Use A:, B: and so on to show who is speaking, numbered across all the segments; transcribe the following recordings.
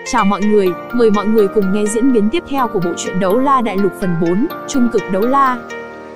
A: Chào mọi người, mời mọi người cùng nghe diễn biến tiếp theo của bộ truyện Đấu La Đại Lục phần 4, Trung cực đấu la.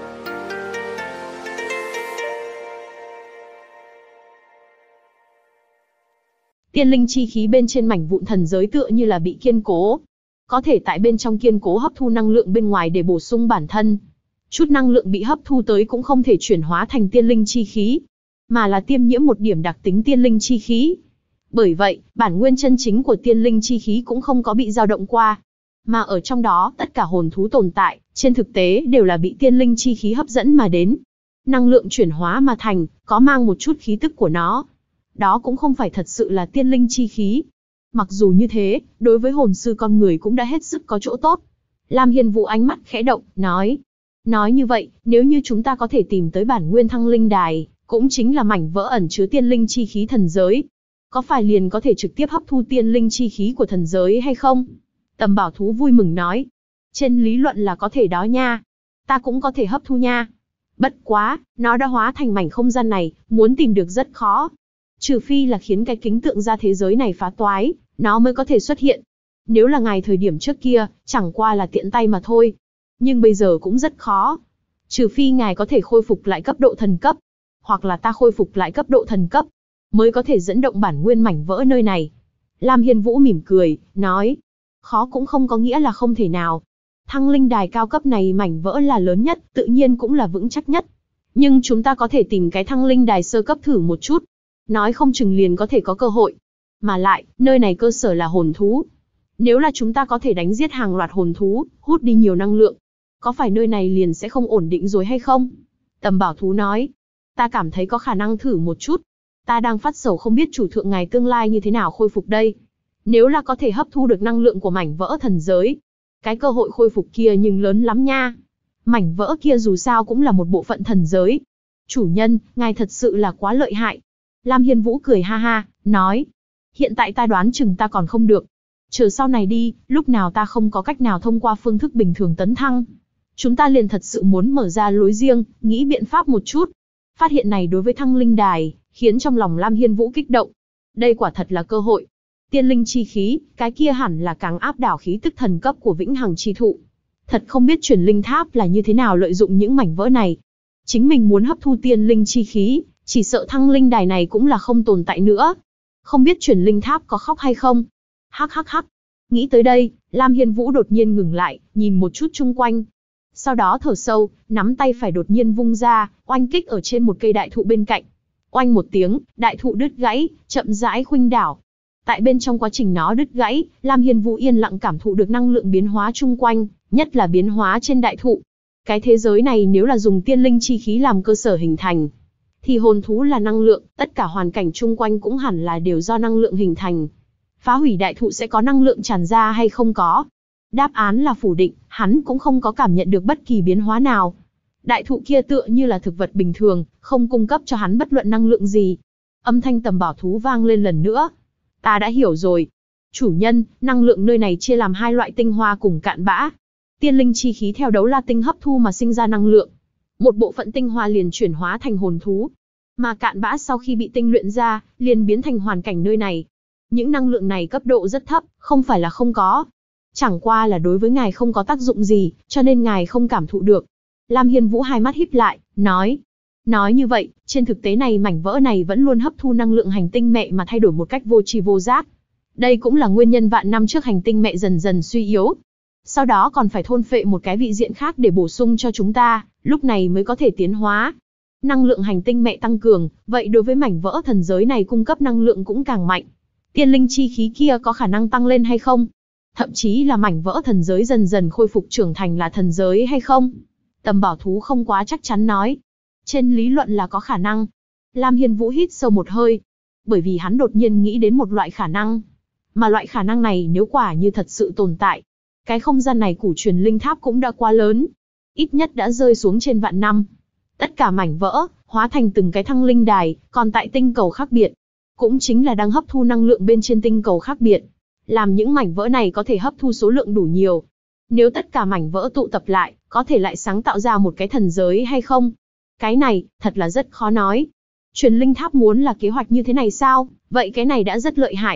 A: Tiên linh chi khí bên trên mảnh vụn thần giới tựa như là bị kiên cố. Có thể tại bên trong kiên cố hấp thu năng lượng bên ngoài để bổ sung bản thân. Chút năng lượng bị hấp thu tới cũng không thể chuyển hóa thành tiên linh chi khí, mà là tiêm nhiễm một điểm đặc tính tiên linh chi khí. Bởi vậy, bản nguyên chân chính của tiên linh chi khí cũng không có bị dao động qua. Mà ở trong đó, tất cả hồn thú tồn tại, trên thực tế đều là bị tiên linh chi khí hấp dẫn mà đến. Năng lượng chuyển hóa mà thành, có mang một chút khí tức của nó. Đó cũng không phải thật sự là tiên linh chi khí. Mặc dù như thế, đối với hồn sư con người cũng đã hết sức có chỗ tốt. Lam Hiên Vũ ánh mắt khẽ động, nói. Nói như vậy, nếu như chúng ta có thể tìm tới bản nguyên thăng linh đài, cũng chính là mảnh vỡ ẩn chứa tiên linh chi khí thần giới, có phải liền có thể trực tiếp hấp thu tiên linh chi khí của thần giới hay không? Tầm Bảo Thú vui mừng nói. Trên lý luận là có thể đó nha. Ta cũng có thể hấp thu nha. Bất quá, nó đã hóa thành mảnh không gian này, muốn tìm được rất khó. Trừ phi là khiến cái kính tượng ra thế giới này phá toái, nó mới có thể xuất hiện. Nếu là ngài thời điểm trước kia, chẳng qua là tiện tay mà thôi. Nhưng bây giờ cũng rất khó. Trừ phi ngài có thể khôi phục lại cấp độ thần cấp, hoặc là ta khôi phục lại cấp độ thần cấp, mới có thể dẫn động bản nguyên mảnh vỡ nơi này. Lam Hiên Vũ mỉm cười, nói. Khó cũng không có nghĩa là không thể nào. Thăng linh đài cao cấp này mảnh vỡ là lớn nhất, tự nhiên cũng là vững chắc nhất. Nhưng chúng ta có thể tìm cái thăng linh đài sơ cấp thử một chút. Nói không chừng liền có thể có cơ hội. Mà lại, nơi này cơ sở là hồn thú. Nếu là chúng ta có thể đánh giết hàng loạt hồn thú, hút đi nhiều năng lượng, có phải nơi này liền sẽ không ổn định rồi hay không? Tầm Bảo Thú nói. Ta cảm thấy có khả năng thử một chút. Ta đang phát sầu không biết chủ thượng ngài tương lai như thế nào khôi phục đây. Nếu là có thể hấp thu được năng lượng của mảnh vỡ thần giới, cái cơ hội khôi phục kia nhưng lớn lắm nha. Mảnh vỡ kia dù sao cũng là một bộ phận thần giới. Chủ nhân, ngài thật sự là quá lợi hại. Lam Hiên Vũ cười ha ha, nói. Hiện tại ta đoán chừng ta còn không được. Chờ sau này đi, lúc nào ta không có cách nào thông qua phương thức bình thường tấn thăng, chúng ta liền thật sự muốn mở ra lối riêng, nghĩ biện pháp một chút. Phát hiện này đối với thăng linh đài, khiến trong lòng Lam Hiên Vũ kích động. Đây quả thật là cơ hội. Tiên linh chi khí, cái kia hẳn là càng áp đảo khí tức thần cấp của vĩnh hằng chi thụ. Thật không biết truyền linh tháp là như thế nào lợi dụng những mảnh vỡ này. Chính mình muốn hấp thu tiên linh chi khí, chỉ sợ thăng linh đài này cũng là không tồn tại nữa. Không biết truyền linh tháp có khóc hay không? Hắc hắc hắc. Nghĩ tới đây, Lam Hiên Vũ đột nhiên ngừng lại, nhìn một chút chung quanh. Sau đó thở sâu, nắm tay phải đột nhiên vung ra, oanh kích ở trên một cây đại thụ bên cạnh. Oanh một tiếng, đại thụ đứt gãy, chậm rãi khuynh đảo. Tại bên trong quá trình nó đứt gãy, Lam Hiên Vũ yên lặng cảm thụ được năng lượng biến hóa chung quanh, nhất là biến hóa trên đại thụ. Cái thế giới này nếu là dùng tiên linh chi khí làm cơ sở hình thành, thì hồn thú là năng lượng, tất cả hoàn cảnh chung quanh cũng hẳn là đều do năng lượng hình thành. Phá hủy đại thụ sẽ có năng lượng tràn ra hay không có? Đáp án là phủ định, hắn cũng không có cảm nhận được bất kỳ biến hóa nào. Đại thụ kia tựa như là thực vật bình thường, không cung cấp cho hắn bất luận năng lượng gì. Âm thanh Tầm Bảo Thú vang lên lần nữa. Ta đã hiểu rồi. Chủ nhân, năng lượng nơi này chia làm hai loại tinh hoa cùng cạn bã. Tiên linh chi khí theo đấu la tinh hấp thu mà sinh ra năng lượng. Một bộ phận tinh hoa liền chuyển hóa thành hồn thú. Mà cạn bã sau khi bị tinh luyện ra, liền biến thành hoàn cảnh nơi này. Những năng lượng này cấp độ rất thấp, không phải là không có. Chẳng qua là đối với ngài không có tác dụng gì, cho nên ngài không cảm thụ được. Lam Hiên Vũ hai mắt híp lại, nói. Nói như vậy, trên thực tế này mảnh vỡ này vẫn luôn hấp thu năng lượng hành tinh mẹ mà thay đổi một cách vô tri vô giác. Đây cũng là nguyên nhân vạn năm trước hành tinh mẹ dần dần suy yếu. Sau đó còn phải thôn phệ một cái vị diện khác để bổ sung cho chúng ta, lúc này mới có thể tiến hóa. Năng lượng hành tinh mẹ tăng cường, vậy đối với mảnh vỡ thần giới này cung cấp năng lượng cũng càng mạnh. Tiên linh chi khí kia có khả năng tăng lên hay không? Thậm chí là mảnh vỡ thần giới dần dần khôi phục trưởng thành là thần giới hay không? Tầm Bảo Thú không quá chắc chắn nói. Trên lý luận là có khả năng. Lam Hiên Vũ hít sâu một hơi. Bởi vì hắn đột nhiên nghĩ đến một loại khả năng. Mà loại khả năng này nếu quả như thật sự tồn tại, cái không gian này của truyền linh tháp cũng đã quá lớn. Ít nhất đã rơi xuống trên vạn năm. Tất cả mảnh vỡ, hóa thành từng cái thăng linh đài, còn tại tinh cầu khác biệt. Cũng chính là đang hấp thu năng lượng bên trên tinh cầu khác biệt. Làm những mảnh vỡ này có thể hấp thu số lượng đủ nhiều. Nếu tất cả mảnh vỡ tụ tập lại, có thể lại sáng tạo ra một cái thần giới hay không? Cái này, thật là rất khó nói. Truyền linh tháp muốn là kế hoạch như thế này sao? Vậy cái này đã rất lợi hại.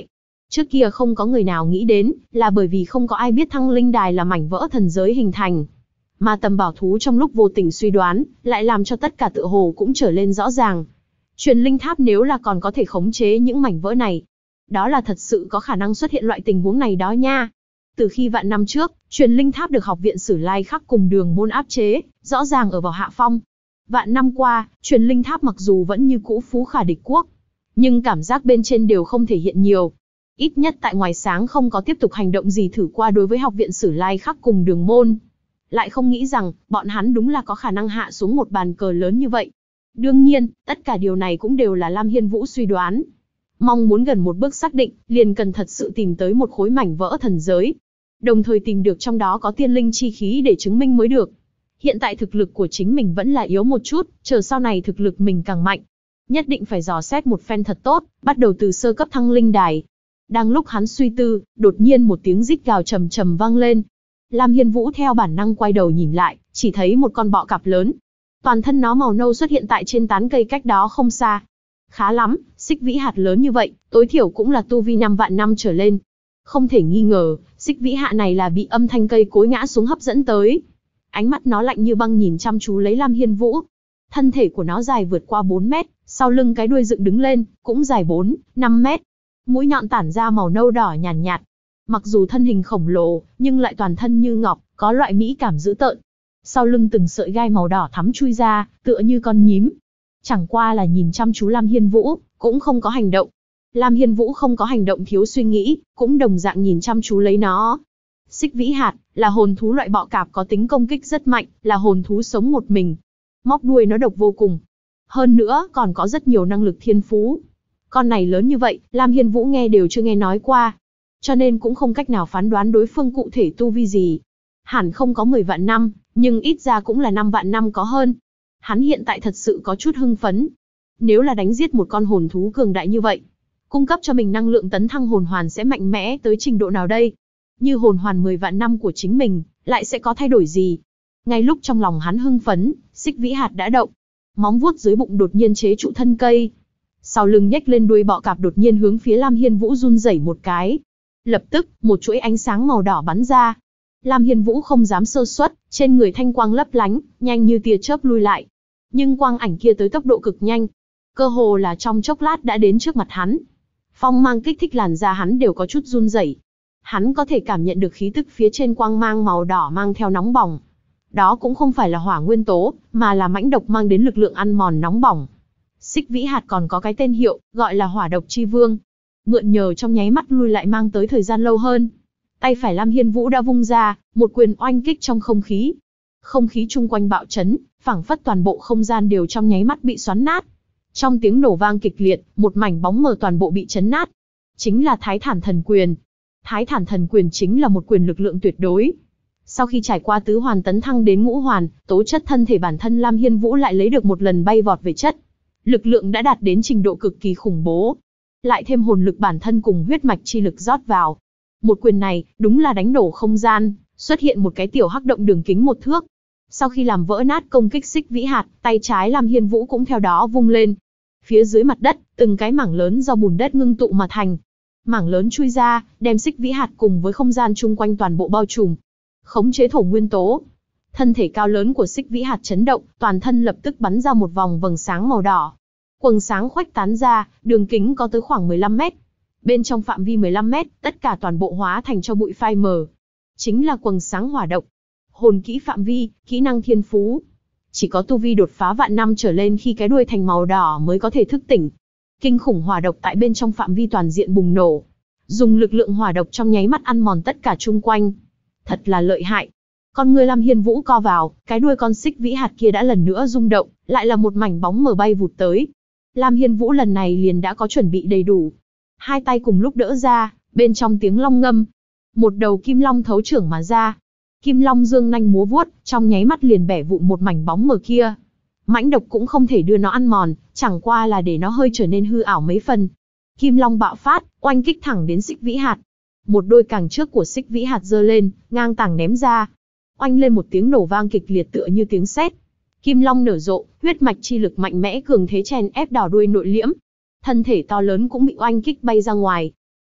A: Trước kia không có người nào nghĩ đến, là bởi vì không có ai biết Thăng Linh Đài là mảnh vỡ thần giới hình thành. Mà Tầm Bảo Thú trong lúc vô tình suy đoán, lại làm cho tất cả tựa hồ cũng trở lên rõ ràng. Truyền linh tháp nếu là còn có thể khống chế những mảnh vỡ này, đó là thật sự có khả năng xuất hiện loại tình huống này đó nha. Từ khi vạn năm trước, truyền linh tháp được học viện Sử Lai Khắc cùng Đường Môn áp chế, rõ ràng ở vào hạ phong. Vạn năm qua, truyền linh tháp mặc dù vẫn như cũ phú khả địch quốc, nhưng cảm giác bên trên đều không thể hiện nhiều. Ít nhất tại ngoài sáng không có tiếp tục hành động gì thử qua đối với học viện Sử Lai Khắc cùng Đường Môn. Lại không nghĩ rằng, bọn hắn đúng là có khả năng hạ xuống một bàn cờ lớn như vậy. Đương nhiên, tất cả điều này cũng đều là Lam Hiên Vũ suy đoán. Mong muốn gần một bước xác định, liền cần thật sự tìm tới một khối mảnh vỡ thần giới. Đồng thời tìm được trong đó có tiên linh chi khí để chứng minh mới được. Hiện tại thực lực của chính mình vẫn là yếu một chút, chờ sau này thực lực mình càng mạnh. Nhất định phải dò xét một phen thật tốt, bắt đầu từ sơ cấp Thăng Linh Đài. Đang lúc hắn suy tư, đột nhiên một tiếng rít gào trầm trầm vang lên. Lam Hiên Vũ theo bản năng quay đầu nhìn lại, chỉ thấy một con bọ cạp lớn. Toàn thân nó màu nâu xuất hiện tại trên tán cây cách đó không xa. Khá lắm, xích vĩ hạt lớn như vậy, tối thiểu cũng là tu vi 5 vạn năm trở lên. Không thể nghi ngờ, xích vĩ hạ này là bị âm thanh cây cối ngã xuống hấp dẫn tới. Ánh mắt nó lạnh như băng nhìn chăm chú lấy Lam Hiên Vũ. Thân thể của nó dài vượt qua 4 mét, sau lưng cái đuôi dựng đứng lên, cũng dài 4, 5 mét. Mũi nhọn tản ra màu nâu đỏ nhàn nhạt. Mặc dù thân hình khổng lồ, nhưng lại toàn thân như ngọc, có loại mỹ cảm dữ tợn. Sau lưng từng sợi gai màu đỏ thắm chui ra, tựa như con nhím. Chẳng qua là nhìn chăm chú Lam Hiên Vũ, cũng không có hành động. Lam Hiên Vũ không có hành động thiếu suy nghĩ, cũng đồng dạng nhìn chăm chú lấy nó. Xích vĩ hạt, là hồn thú loại bọ cạp có tính công kích rất mạnh, là hồn thú sống một mình. Móc đuôi nó độc vô cùng. Hơn nữa, còn có rất nhiều năng lực thiên phú. Con này lớn như vậy, Lam Hiên Vũ nghe đều chưa nghe nói qua. Cho nên cũng không cách nào phán đoán đối phương cụ thể tu vi gì. Hẳn không có 10 vạn năm, nhưng ít ra cũng là 5 vạn năm có hơn. Hắn hiện tại thật sự có chút hưng phấn. Nếu là đánh giết một con hồn thú cường đại như vậy, cung cấp cho mình năng lượng tấn thăng hồn hoàn sẽ mạnh mẽ tới trình độ nào đây? Như hồn hoàn 10 vạn năm của chính mình, lại sẽ có thay đổi gì? Ngay lúc trong lòng hắn hưng phấn, xích vĩ hạt đã động. Móng vuốt dưới bụng đột nhiên chế trụ thân cây. Sau lưng nhếch lên đuôi bọ cạp đột nhiên hướng phía Lam Hiên Vũ run rẩy một cái. Lập tức, một chuỗi ánh sáng màu đỏ bắn ra. Lam Hiên Vũ không dám sơ suất, trên người thanh quang lấp lánh, nhanh như tia chớp lui lại. Nhưng quang ảnh kia tới tốc độ cực nhanh, cơ hồ là trong chốc lát đã đến trước mặt hắn. Phong mang kích thích làn da hắn đều có chút run rẩy. Hắn có thể cảm nhận được khí tức phía trên quang mang màu đỏ mang theo nóng bỏng. Đó cũng không phải là hỏa nguyên tố, mà là mãnh độc mang đến lực lượng ăn mòn nóng bỏng. Xích vĩ hạt còn có cái tên hiệu, gọi là hỏa độc chi vương. Mượn nhờ trong nháy mắt lui lại mang tới thời gian lâu hơn. Tay phải Lam Hiên Vũ đã vung ra, một quyền oanh kích trong không khí. Không khí chung quanh bạo chấn, phảng phất toàn bộ không gian đều trong nháy mắt bị xoắn nát. Trong tiếng nổ vang kịch liệt, một mảnh bóng mờ toàn bộ bị chấn nát. Chính là Thái Thản Thần Quyền. Thái Thản Thần Quyền chính là một quyền lực lượng tuyệt đối. Sau khi trải qua tứ hoàn tấn thăng đến ngũ hoàn, tố chất thân thể bản thân Lam Hiên Vũ lại lấy được một lần bay vọt về chất. Lực lượng đã đạt đến trình độ cực kỳ khủng bố. Lại thêm hồn lực bản thân cùng huyết mạch chi lực rót vào. Một quyền này, đúng là đánh nổ không gian, xuất hiện một cái tiểu hắc động đường kính 1 thước. Sau khi làm vỡ nát công kích xích vĩ hạt, tay trái Lam Hiên Vũ cũng theo đó vung lên. Phía dưới mặt đất, từng cái mảng lớn do bùn đất ngưng tụ mà thành. Mảng lớn chui ra, đem xích vĩ hạt cùng với không gian chung quanh toàn bộ bao trùm. Khống chế thổ nguyên tố. Thân thể cao lớn của xích vĩ hạt chấn động, toàn thân lập tức bắn ra một vòng vầng sáng màu đỏ. Quầng sáng khuếch tán ra, đường kính có tới khoảng 15 mét. Bên trong phạm vi 15 mét, tất cả toàn bộ hóa thành cho bụi phai mờ. Chính là quầng sáng hỏa độc. Hồn kỹ phạm vi, kỹ năng thiên phú. Chỉ có tu vi đột phá vạn năm trở lên khi cái đuôi thành màu đỏ mới có thể thức tỉnh. Kinh khủng hỏa độc tại bên trong phạm vi toàn diện bùng nổ. Dùng lực lượng hỏa độc trong nháy mắt ăn mòn tất cả chung quanh. Thật là lợi hại. Con người Lam Hiên Vũ co vào, cái đuôi con xích vĩ hạt kia đã lần nữa rung động, lại là một mảnh bóng mờ bay vụt tới. Lam Hiên Vũ lần này liền đã có chuẩn bị đầy đủ. Hai tay cùng lúc đỡ ra, bên trong tiếng long ngâm. Một đầu kim long thấu trưởng mà ra. Kim long dương nanh múa vuốt, trong nháy mắt liền bẻ vụn một mảnh bóng mờ kia. Mãnh độc cũng không thể đưa nó ăn mòn, chẳng qua là để nó hơi trở nên hư ảo mấy phần. Kim long bạo phát, oanh kích thẳng đến xích vĩ hạt. Một đôi cẳng trước của xích vĩ hạt giơ lên, ngang tảng ném ra. Oanh lên một tiếng nổ vang kịch liệt tựa như tiếng sét. Kim long nở rộ, huyết mạch chi lực mạnh mẽ cường thế chèn ép đỏ đuôi nội liễm. Thân thể to lớn cũng bị oanh kích bay ra ngoài.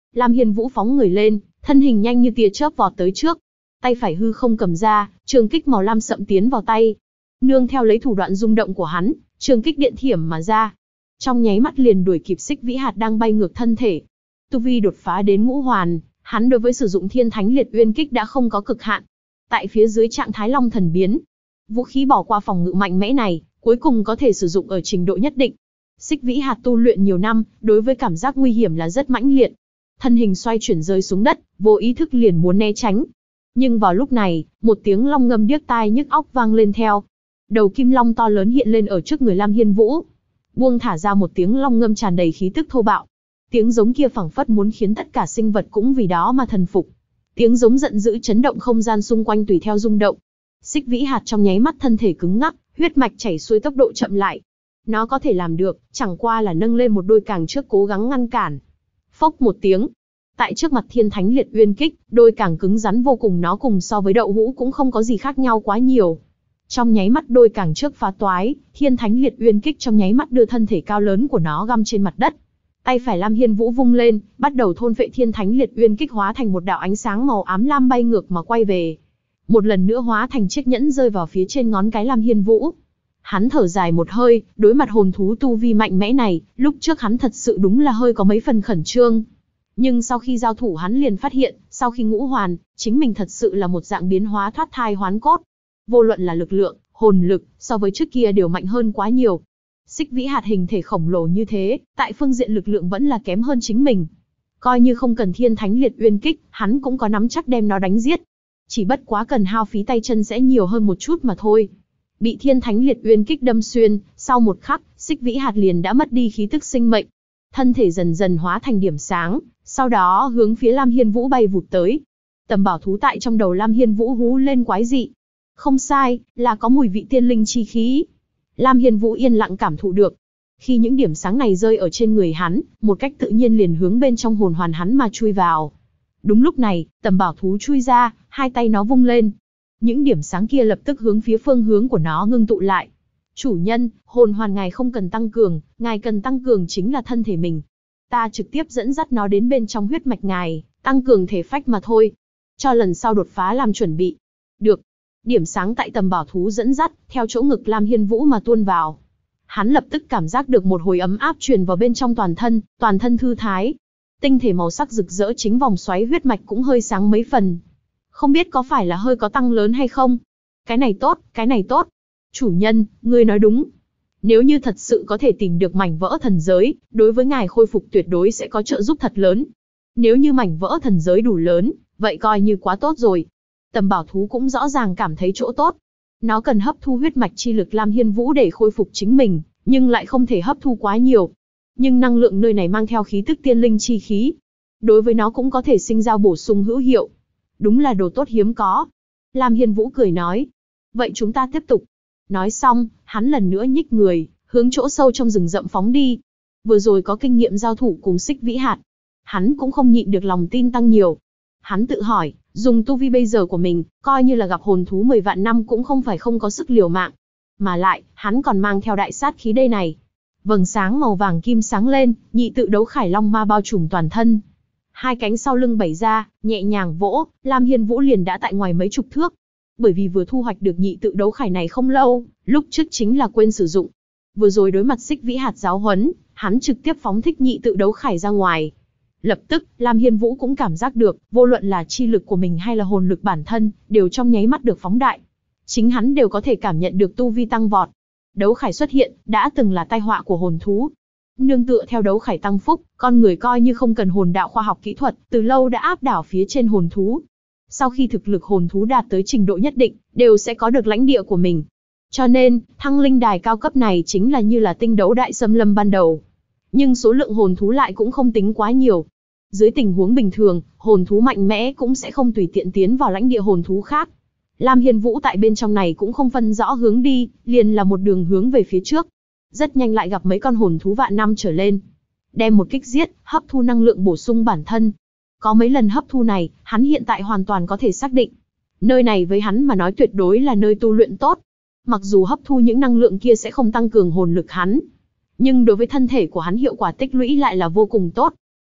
A: Lam Hiên Vũ phóng người lên, thân hình nhanh như tia chớp vọt tới trước. Tay phải hư không cầm ra, trường kích màu lam sậm tiến vào tay. Nương theo lấy thủ đoạn rung động của hắn, trường kích điện thiểm mà ra. Trong nháy mắt liền đuổi kịp Xích Vĩ Hạt đang bay ngược thân thể. Tu vi đột phá đến ngũ hoàn, hắn đối với sử dụng Thiên Thánh Liệt Uyên Kích đã không có cực hạn. Tại phía dưới trạng thái Long Thần biến, vũ khí bỏ qua phòng ngự mạnh mẽ này, cuối cùng có thể sử dụng ở trình độ nhất định. Xích Vĩ Hạt tu luyện nhiều năm, đối với cảm giác nguy hiểm là rất mãnh liệt. Thân hình xoay chuyển rơi xuống đất, vô ý thức liền muốn né tránh. Nhưng vào lúc này, một tiếng long ngâm điếc tai nhức óc vang lên theo. Đầu kim long to lớn hiện lên ở trước người Lam Hiên Vũ. Buông thả ra một tiếng long ngâm tràn đầy khí tức thô bạo. Tiếng giống kia phảng phất muốn khiến tất cả sinh vật cũng vì đó mà thần phục. Tiếng giống giận dữ chấn động không gian xung quanh tùy theo rung động. Xích Vĩ Hạt trong nháy mắt thân thể cứng ngắc, huyết mạch chảy xuôi tốc độ chậm lại. Nó có thể làm được, chẳng qua là nâng lên một đôi càng trước cố gắng ngăn cản. Phốc một tiếng. Tại trước mặt Thiên Thánh Liệt Uyên Kích, đôi càng cứng rắn vô cùng, nó cùng so với đậu hũ cũng không có gì khác nhau quá nhiều. Trong nháy mắt đôi càng trước phá toái, Thiên Thánh Liệt Uyên Kích trong nháy mắt đưa thân thể cao lớn của nó găm trên mặt đất. Tay phải Lam Hiên Vũ vung lên, bắt đầu thôn phệ Thiên Thánh Liệt Uyên Kích hóa thành một đạo ánh sáng màu ám lam bay ngược mà quay về. Một lần nữa hóa thành chiếc nhẫn rơi vào phía trên ngón cái Lam Hiên Vũ. Hắn thở dài một hơi, đối mặt hồn thú tu vi mạnh mẽ này, lúc trước hắn thật sự đúng là hơi có mấy phần khẩn trương. Nhưng sau khi giao thủ hắn liền phát hiện, sau khi ngũ hoàn, chính mình thật sự là một dạng biến hóa thoát thai hoán cốt. Vô luận là lực lượng, hồn lực, so với trước kia đều mạnh hơn quá nhiều. Xích Vĩ Hạt hình thể khổng lồ như thế, tại phương diện lực lượng vẫn là kém hơn chính mình. Coi như không cần Thiên Thánh Liệt Uyên Kích, hắn cũng có nắm chắc đem nó đánh giết. Chỉ bất quá cần hao phí tay chân sẽ nhiều hơn một chút mà thôi. Bị Thiên Thánh Liệt Uyên Kích đâm xuyên, sau một khắc, Xích Vĩ Hạt liền đã mất đi khí tức sinh mệnh. Thân thể dần dần hóa thành điểm sáng, sau đó hướng phía Lam Hiên Vũ bay vụt tới. Tầm bảo thú tại trong đầu Lam Hiên Vũ hú lên quái dị. Không sai, là có mùi vị tiên linh chi khí. Lam Hiên Vũ yên lặng cảm thụ được. Khi những điểm sáng này rơi ở trên người hắn, một cách tự nhiên liền hướng bên trong hồn hoàn hắn mà chui vào. Đúng lúc này, tầm bảo thú chui ra, hai tay nó vung lên. Những điểm sáng kia lập tức hướng phía phương hướng của nó ngưng tụ lại. Chủ nhân, hồn hoàn ngài không cần tăng cường, ngài cần tăng cường chính là thân thể mình. Ta trực tiếp dẫn dắt nó đến bên trong huyết mạch ngài, tăng cường thể phách mà thôi. Cho lần sau đột phá làm chuẩn bị. Được. Điểm sáng tại tầm bảo thú dẫn dắt, theo chỗ ngực Lam Hiên Vũ mà tuôn vào. Hắn lập tức cảm giác được một hồi ấm áp truyền vào bên trong toàn thân thư thái. Tinh thể màu sắc rực rỡ chính vòng xoáy huyết mạch cũng hơi sáng mấy phần. Không biết có phải là hơi có tăng lớn hay không? Cái này tốt, cái này tốt. Chủ nhân, ngươi nói đúng. Nếu như thật sự có thể tìm được mảnh vỡ thần giới, đối với ngài khôi phục tuyệt đối sẽ có trợ giúp thật lớn. Nếu như mảnh vỡ thần giới đủ lớn, vậy coi như quá tốt rồi. Tầm bảo thú cũng rõ ràng cảm thấy chỗ tốt. Nó cần hấp thu huyết mạch chi lực Lam Hiên Vũ để khôi phục chính mình, nhưng lại không thể hấp thu quá nhiều. Nhưng năng lượng nơi này mang theo khí tức tiên linh chi khí. Đối với nó cũng có thể sinh ra bổ sung hữu hiệu. Đúng là đồ tốt hiếm có. Lam Hiên Vũ cười nói. Vậy chúng ta tiếp tục. Nói xong, hắn lần nữa nhích người, hướng chỗ sâu trong rừng rậm phóng đi. Vừa rồi có kinh nghiệm giao thủ cùng Xích Vĩ Hạt. Hắn cũng không nhịn được lòng tin tăng nhiều. Hắn tự hỏi, dùng tu vi bây giờ của mình, coi như là gặp hồn thú 10 vạn năm cũng không phải không có sức liều mạng. Mà lại, hắn còn mang theo đại sát khí đây này. Vầng sáng màu vàng kim sáng lên, nhị tự đấu khải long ma bao trùm toàn thân. Hai cánh sau lưng bày ra, nhẹ nhàng vỗ, Lam Hiên Vũ liền đã tại ngoài mấy chục thước. Bởi vì vừa thu hoạch được nhị tự đấu khải này không lâu, lúc trước chính là quên sử dụng. Vừa rồi đối mặt Xích Vĩ Hạt giáo huấn, hắn trực tiếp phóng thích nhị tự đấu khải ra ngoài. Lập tức, Lam Hiên Vũ cũng cảm giác được, vô luận là chi lực của mình hay là hồn lực bản thân, đều trong nháy mắt được phóng đại. Chính hắn đều có thể cảm nhận được tu vi tăng vọt. Đấu khải xuất hiện, đã từng là tai họa của hồn thú. Nương tựa theo đấu khải tăng phúc, con người coi như không cần hồn đạo khoa học kỹ thuật, từ lâu đã áp đảo phía trên hồn thú. Sau khi thực lực hồn thú đạt tới trình độ nhất định, đều sẽ có được lãnh địa của mình. Cho nên, thăng linh đài cao cấp này chính là như là tinh đấu đại xâm lâm ban đầu. Nhưng số lượng hồn thú lại cũng không tính quá nhiều. Dưới tình huống bình thường, hồn thú mạnh mẽ cũng sẽ không tùy tiện tiến vào lãnh địa hồn thú khác. Lam Hiên Vũ tại bên trong này cũng không phân rõ hướng đi, liền là một đường hướng về phía trước. Rất nhanh lại gặp mấy con hồn thú vạn năm trở lên. Đem một kích giết, hấp thu năng lượng bổ sung bản thân. Có mấy lần hấp thu này, hắn hiện tại hoàn toàn có thể xác định. Nơi này với hắn mà nói tuyệt đối là nơi tu luyện tốt. Mặc dù hấp thu những năng lượng kia sẽ không tăng cường hồn lực hắn, nhưng đối với thân thể của hắn hiệu quả tích lũy lại là vô cùng tốt.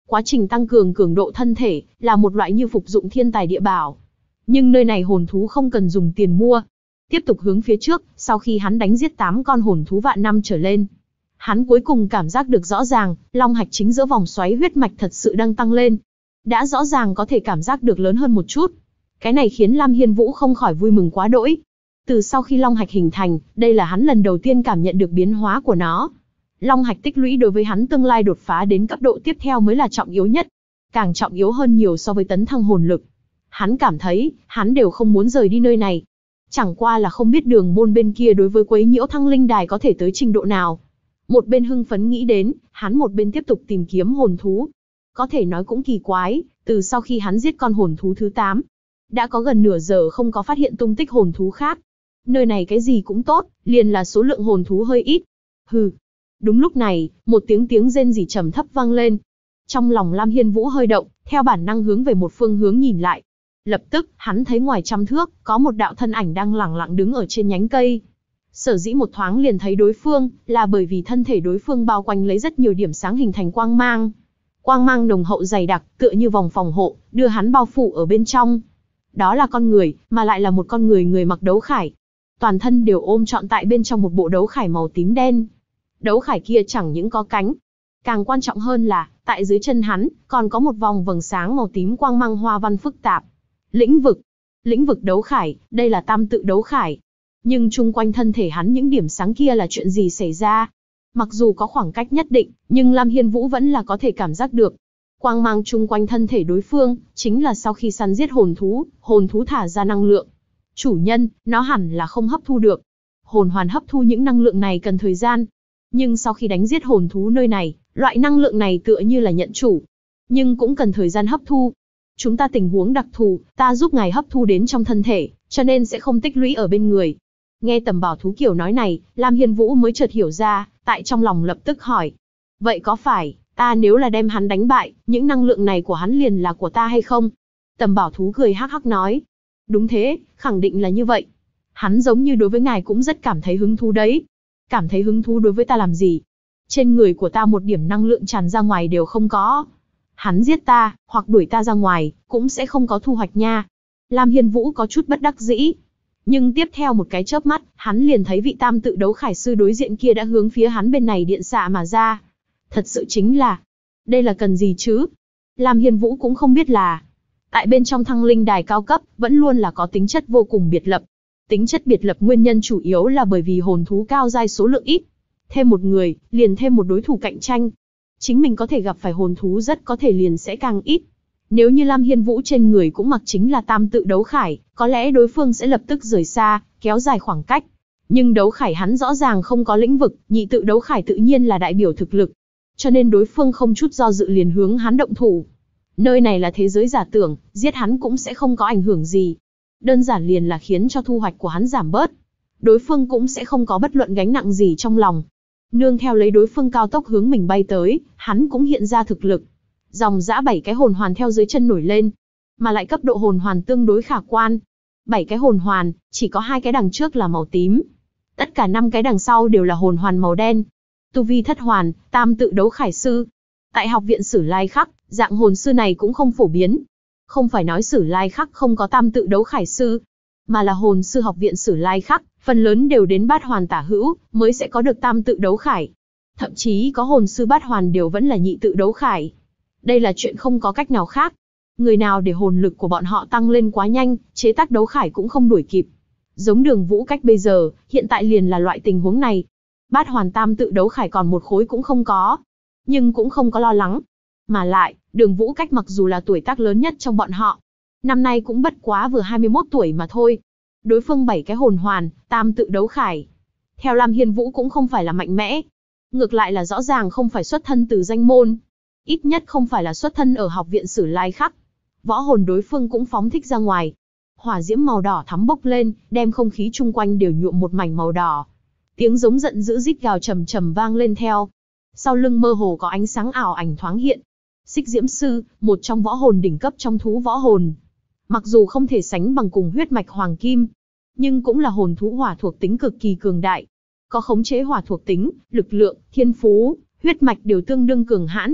A: Quá trình tăng cường cường độ thân thể là một loại như phục dụng thiên tài địa bảo. Nhưng nơi này hồn thú không cần dùng tiền mua. Tiếp tục hướng phía trước, sau khi hắn đánh giết 8 con hồn thú vạn năm trở lên, hắn cuối cùng cảm giác được rõ ràng, long hạch chính giữa vòng xoáy huyết mạch thật sự đang tăng lên. Đã rõ ràng có thể cảm giác được lớn hơn một chút. Cái này khiến Lam Hiên Vũ không khỏi vui mừng quá đỗi. Từ sau khi long hạch hình thành, đây là hắn lần đầu tiên cảm nhận được biến hóa của nó. Long hạch tích lũy đối với hắn tương lai đột phá đến cấp độ tiếp theo mới là trọng yếu nhất. Càng trọng yếu hơn nhiều so với tấn thăng hồn lực. Hắn cảm thấy, hắn đều không muốn rời đi nơi này. Chẳng qua là không biết đường môn bên kia đối với quấy nhiễu thăng linh đài có thể tới trình độ nào. Một bên hưng phấn nghĩ đến, hắn một bên tiếp tục tìm kiếm hồn thú. Có thể nói cũng kỳ quái, từ sau khi hắn giết con hồn thú thứ 8, đã có gần nửa giờ không có phát hiện tung tích hồn thú khác. Nơi này cái gì cũng tốt, liền là số lượng hồn thú hơi ít. Hừ. Đúng lúc này, một tiếng rên rỉ trầm thấp vang lên. Trong lòng Lam Hiên Vũ hơi động, theo bản năng hướng về một phương hướng nhìn lại. Lập tức, hắn thấy ngoài trăm thước, có một đạo thân ảnh đang lẳng lặng đứng ở trên nhánh cây. Sở dĩ một thoáng liền thấy đối phương, là bởi vì thân thể đối phương bao quanh lấy rất nhiều điểm sáng hình thành quang mang. Quang mang nồng hậu dày đặc, tựa như vòng phòng hộ, đưa hắn bao phủ ở bên trong. Đó là con người, mà lại là một con người người mặc đấu khải. Toàn thân đều ôm trọn tại bên trong một bộ đấu khải màu tím đen. Đấu khải kia chẳng những có cánh. Càng quan trọng hơn là, tại dưới chân hắn, còn có một vòng vầng sáng màu tím quang mang hoa văn phức tạp. Lĩnh vực. Lĩnh vực đấu khải, đây là tam tự đấu khải. Nhưng chung quanh thân thể hắn những điểm sáng kia là chuyện gì xảy ra? Mặc dù có khoảng cách nhất định, nhưng Lam Hiên Vũ vẫn là có thể cảm giác được. Quang mang chung quanh thân thể đối phương, chính là sau khi săn giết hồn thú thả ra năng lượng. Chủ nhân, nó hẳn là không hấp thu được. Hồn hoàn hấp thu những năng lượng này cần thời gian. Nhưng sau khi đánh giết hồn thú nơi này, loại năng lượng này tựa như là nhận chủ. Nhưng cũng cần thời gian hấp thu. Chúng ta tình huống đặc thù, ta giúp ngài hấp thu đến trong thân thể, cho nên sẽ không tích lũy ở bên người. Nghe Tầm Bảo Thú kiểu nói này, Lam Hiên Vũ mới chợt hiểu ra, tại trong lòng lập tức hỏi. Vậy có phải, ta nếu là đem hắn đánh bại, những năng lượng này của hắn liền là của ta hay không? Tầm Bảo Thú cười hắc hắc nói. Đúng thế, khẳng định là như vậy. Hắn giống như đối với ngài cũng rất cảm thấy hứng thú đấy. Cảm thấy hứng thú đối với ta làm gì? Trên người của ta một điểm năng lượng tràn ra ngoài đều không có. Hắn giết ta, hoặc đuổi ta ra ngoài, cũng sẽ không có thu hoạch nha. Lam Hiên Vũ có chút bất đắc dĩ. Nhưng tiếp theo một cái chớp mắt, hắn liền thấy vị tam tự đấu khải sư đối diện kia đã hướng phía hắn bên này điện xạ mà ra. Thật sự chính là, đây là cần gì chứ? Lam Hiên Vũ cũng không biết là, tại bên trong thăng linh đài cao cấp, vẫn luôn là có tính chất vô cùng biệt lập. Tính chất biệt lập nguyên nhân chủ yếu là bởi vì hồn thú cao giai số lượng ít. Thêm một người, liền thêm một đối thủ cạnh tranh. Chính mình có thể gặp phải hồn thú rất có thể liền sẽ càng ít. Nếu như Lam Hiên Vũ trên người cũng mặc chính là tam tự đấu khải, có lẽ đối phương sẽ lập tức rời xa, kéo dài khoảng cách. Nhưng đấu khải hắn rõ ràng không có lĩnh vực, nhị tự đấu khải tự nhiên là đại biểu thực lực. Cho nên đối phương không chút do dự liền hướng hắn động thủ. Nơi này là thế giới giả tưởng, giết hắn cũng sẽ không có ảnh hưởng gì. Đơn giản liền là khiến cho thu hoạch của hắn giảm bớt. Đối phương cũng sẽ không có bất luận gánh nặng gì trong lòng. Nương theo lấy đối phương cao tốc hướng mình bay tới, hắn cũng hiện ra thực lực. Dòng dã 7 cái hồn hoàn theo dưới chân nổi lên. Mà lại cấp độ hồn hoàn tương đối khả quan. 7 cái hồn hoàn, chỉ có 2 cái đằng trước là màu tím. Tất cả 5 cái đằng sau đều là hồn hoàn màu đen. Tu vi thất hoàn, tam tự đấu khải sư. Tại học viện Sử Lai Khắc, dạng hồn sư này cũng không phổ biến. Không phải nói Sử Lai Khắc không có tam tự đấu khải sư, mà là hồn sư học viện Sử Lai Khắc, phần lớn đều đến bát hoàn tả hữu, mới sẽ có được tam tự đấu khải. Thậm chí có hồn sư bát hoàn đều vẫn là nhị tự đấu khải. Đây là chuyện không có cách nào khác. Người nào để hồn lực của bọn họ tăng lên quá nhanh, chế tác đấu khải cũng không đuổi kịp. Giống Đường Vũ Cách bây giờ, hiện tại liền là loại tình huống này. Bát hoàn tam tự đấu khải còn một khối cũng không có. Nhưng cũng không có lo lắng. Mà lại, Đường Vũ Cách mặc dù là tuổi tác lớn nhất trong bọn họ, năm nay cũng bất quá vừa 21 tuổi mà thôi. Đối phương 7 cái hồn hoàn, tam tự đấu khải. Theo Lam Hiên Vũ cũng không phải là mạnh mẽ. Ngược lại là rõ ràng không phải xuất thân từ danh môn. Ít nhất không phải là xuất thân ở học viện Sử Lai Khắc. Võ hồn đối phương cũng phóng thích ra ngoài. Hỏa diễm màu đỏ thắm bốc lên, đem không khí chung quanh đều nhuộm một mảnh màu đỏ. Tiếng giống giận dữ rít gào trầm trầm vang lên theo. Sau lưng mơ hồ có ánh sáng ảo ảnh thoáng hiện. Xích Diễm Sư, một trong võ hồn đỉnh cấp trong thú võ hồn. Mặc dù không thể sánh bằng cùng huyết mạch hoàng kim, nhưng cũng là hồn thú hỏa thuộc tính cực kỳ cường đại. Có khống chế hỏa thuộc tính, lực lượng, thiên phú, huyết mạch đều tương đương cường hãn.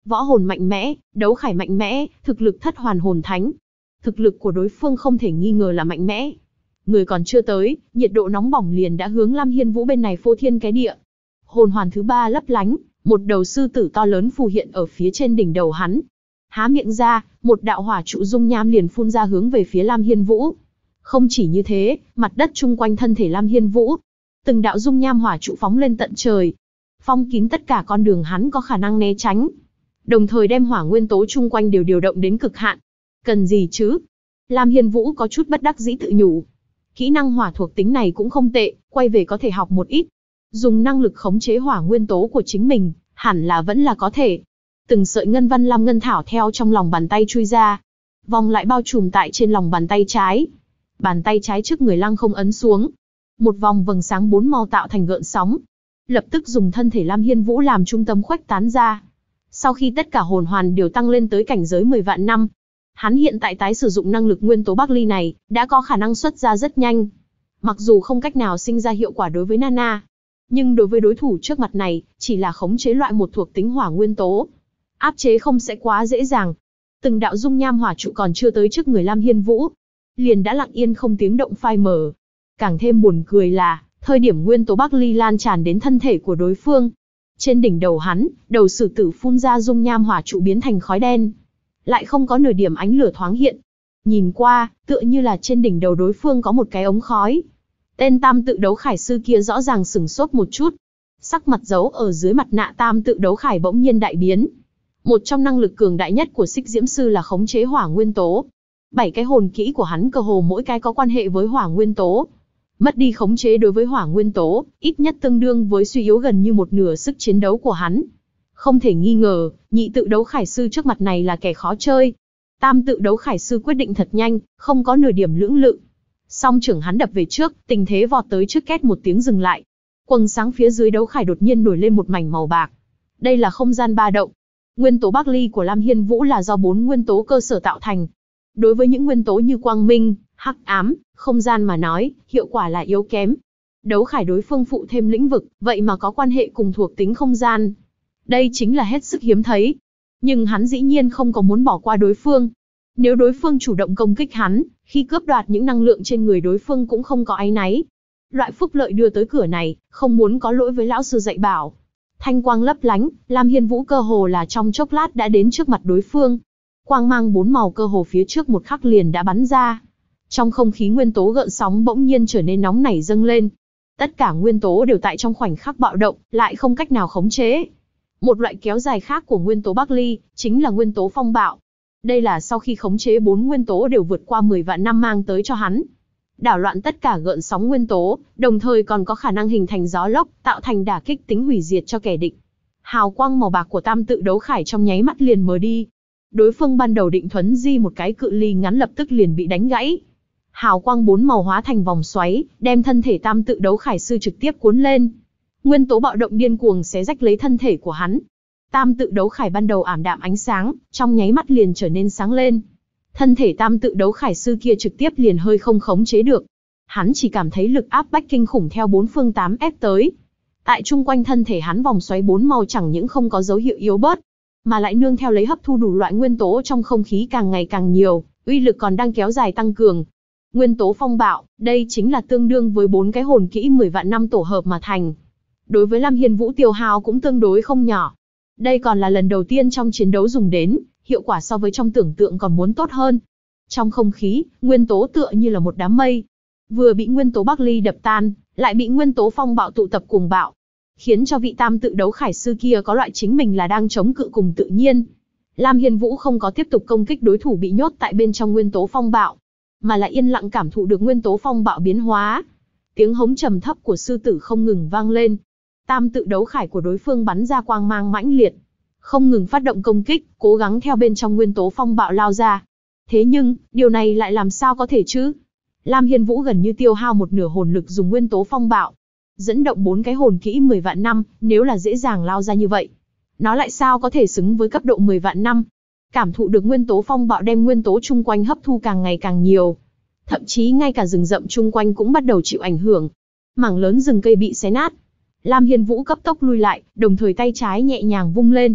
A: Võ hồn mạnh mẽ, đấu khải mạnh mẽ, thực lực thất hoàn hồn thánh. Thực lực của đối phương không thể nghi ngờ là mạnh mẽ. Người còn chưa tới, nhiệt độ nóng bỏng liền đã hướng Lam Hiên Vũ bên này phô thiên cái địa. Hồn hoàn thứ 3 lấp lánh, một đầu sư tử to lớn phù hiện ở phía trên đỉnh đầu hắn. Há miệng ra, một đạo hỏa trụ dung nham liền phun ra hướng về phía Lam Hiên Vũ. Không chỉ như thế, mặt đất chung quanh thân thể Lam Hiên Vũ, từng đạo dung nham hỏa trụ phóng lên tận trời, phong kín tất cả con đường hắn có khả năng né tránh, đồng thời đem hỏa nguyên tố chung quanh đều điều động đến cực hạn. Cần gì chứ? Lam Hiên Vũ có chút bất đắc dĩ tự nhủ. Kỹ năng hỏa thuộc tính này cũng không tệ, quay về có thể học một ít. Dùng năng lực khống chế hỏa nguyên tố của chính mình, hẳn là vẫn là có thể. Từng sợi ngân văn lam ngân thảo theo trong lòng bàn tay chui ra, vòng lại bao trùm tại trên lòng bàn tay trái. Bàn tay trái trước người lăng không ấn xuống. Một vòng vầng sáng 4 màu tạo thành gợn sóng. Lập tức dùng thân thể Lam Hiên Vũ làm trung tâm khuếch tán ra. Sau khi tất cả hồn hoàn đều tăng lên tới cảnh giới 10 vạn năm, hắn hiện tại tái sử dụng năng lực nguyên tố Bắc Ly này, đã có khả năng xuất ra rất nhanh. Mặc dù không cách nào sinh ra hiệu quả đối với Nana, nhưng đối với đối thủ trước mặt này, chỉ là khống chế loại một thuộc tính hỏa nguyên tố. Áp chế không sẽ quá dễ dàng. Từng đạo dung nham hỏa trụ còn chưa tới trước người Lam Hiên Vũ, liền đã lặng yên không tiếng động phai mờ. Càng thêm buồn cười là, thời điểm nguyên tố Bắc Ly lan tràn đến thân thể của đối phương, trên đỉnh đầu hắn, đầu sử tử phun ra dung nham hỏa trụ biến thành khói đen, lại không có nửa điểm ánh lửa thoáng hiện. Nhìn qua, tựa như là trên đỉnh đầu đối phương có một cái ống khói. Tên tam tự đấu khải sư kia rõ ràng sửng sốt một chút. Sắc mặt giấu ở dưới mặt nạ tam tự đấu khải bỗng nhiên đại biến. Một trong năng lực cường đại nhất của Xích Diễm Sư là khống chế hỏa nguyên tố. 7 cái hồn kỹ của hắn cơ hồ mỗi cái có quan hệ với hỏa nguyên tố. Mất đi khống chế đối với hỏa nguyên tố, ít nhất tương đương với suy yếu gần như một nửa sức chiến đấu của hắn. Không thể nghi ngờ, nhị tự đấu khải sư trước mặt này là kẻ khó chơi. Tam tự đấu khải sư quyết định thật nhanh, không có nửa điểm lưỡng lự. Song trưởng hắn đập về trước, tình thế vọt tới trước két một tiếng dừng lại. Quầng sáng phía dưới đấu khải đột nhiên nổi lên một mảnh màu bạc. Đây là không gian ba động. Nguyên tố Bắc Ly của Lam Hiên Vũ là do 4 nguyên tố cơ sở tạo thành. Đối với những nguyên tố như quang minh, hắc ám, không gian mà nói, hiệu quả là yếu kém. Đấu khải đối phương phụ thêm lĩnh vực, vậy mà có quan hệ cùng thuộc tính không gian. Đây chính là hết sức hiếm thấy. Nhưng hắn dĩ nhiên không có muốn bỏ qua đối phương. Nếu đối phương chủ động công kích hắn, khi cướp đoạt những năng lượng trên người đối phương cũng không có áy náy. Loại phúc lợi đưa tới cửa này, không muốn có lỗi với lão sư dạy bảo. Thanh quang lấp lánh, Lam Hiên Vũ cơ hồ là trong chốc lát đã đến trước mặt đối phương. Quang mang 4 màu cơ hồ phía trước một khắc liền đã bắn ra. Trong không khí nguyên tố gợn sóng bỗng nhiên trở nên nóng nảy dâng lên. Tất cả nguyên tố đều tại trong khoảnh khắc bạo động, lại không cách nào khống chế. Một loại kéo dài khác của nguyên tố Bắc Ly, chính là nguyên tố phong bạo. Đây là sau khi khống chế 4 nguyên tố đều vượt qua 10 vạn năm mang tới cho hắn. Đảo loạn tất cả gợn sóng nguyên tố, đồng thời còn có khả năng hình thành gió lốc, tạo thành đả kích tính hủy diệt cho kẻ địch. Hào quang màu bạc của tam tự đấu khải trong nháy mắt liền mờ đi. Đối phương ban đầu định thuấn di một cái cự ly ngắn lập tức liền bị đánh gãy. Hào quang 4 màu hóa thành vòng xoáy, đem thân thể tam tự đấu khải sư trực tiếp cuốn lên. Nguyên tố bạo động điên cuồng xé rách lấy thân thể của hắn. Tam tự đấu khải ban đầu ảm đạm ánh sáng, trong nháy mắt liền trở nên sáng lên. Thân thể tam tự đấu khải sư kia trực tiếp liền hơi không khống chế được. Hắn chỉ cảm thấy lực áp bách kinh khủng theo 4 phương tám ép tới. Tại chung quanh thân thể hắn vòng xoáy 4 màu chẳng những không có dấu hiệu yếu bớt, mà lại nương theo lấy hấp thu đủ loại nguyên tố trong không khí càng ngày càng nhiều, uy lực còn đang kéo dài tăng cường. Nguyên tố phong bạo, đây chính là tương đương với 4 cái hồn kỹ 10 vạn năm tổ hợp mà thành. Đối với Lam Hiên Vũ tiêu hao cũng tương đối không nhỏ. Đây còn là lần đầu tiên trong chiến đấu dùng đến, hiệu quả so với trong tưởng tượng còn muốn tốt hơn. Trong không khí, nguyên tố tựa như là một đám mây. Vừa bị nguyên tố Bắc Ly đập tan, lại bị nguyên tố phong bạo tụ tập cuồng bạo. Khiến cho vị tam tự đấu khải sư kia có loại chính mình là đang chống cự cùng tự nhiên. Lam Hiên Vũ không có tiếp tục công kích đối thủ bị nhốt tại bên trong nguyên tố phong bạo, mà là yên lặng cảm thụ được nguyên tố phong bạo biến hóa. Tiếng hống trầm thấp của sư tử không ngừng vang lên. Tam tự đấu khải của đối phương bắn ra quang mang mãnh liệt, không ngừng phát động công kích, cố gắng theo bên trong nguyên tố phong bạo lao ra. Thế nhưng, điều này lại làm sao có thể chứ? Lam Hiên Vũ gần như tiêu hao một nửa hồn lực dùng nguyên tố phong bạo, dẫn động 4 cái hồn kỹ 10 vạn năm, nếu là dễ dàng lao ra như vậy, nó lại sao có thể xứng với cấp độ 10 vạn năm? Cảm thụ được nguyên tố phong bạo đem nguyên tố chung quanh hấp thu càng ngày càng nhiều. Thậm chí ngay cả rừng rậm chung quanh cũng bắt đầu chịu ảnh hưởng. Mảng lớn rừng cây bị xé nát. Lam Hiên Vũ cấp tốc lui lại, đồng thời tay trái nhẹ nhàng vung lên.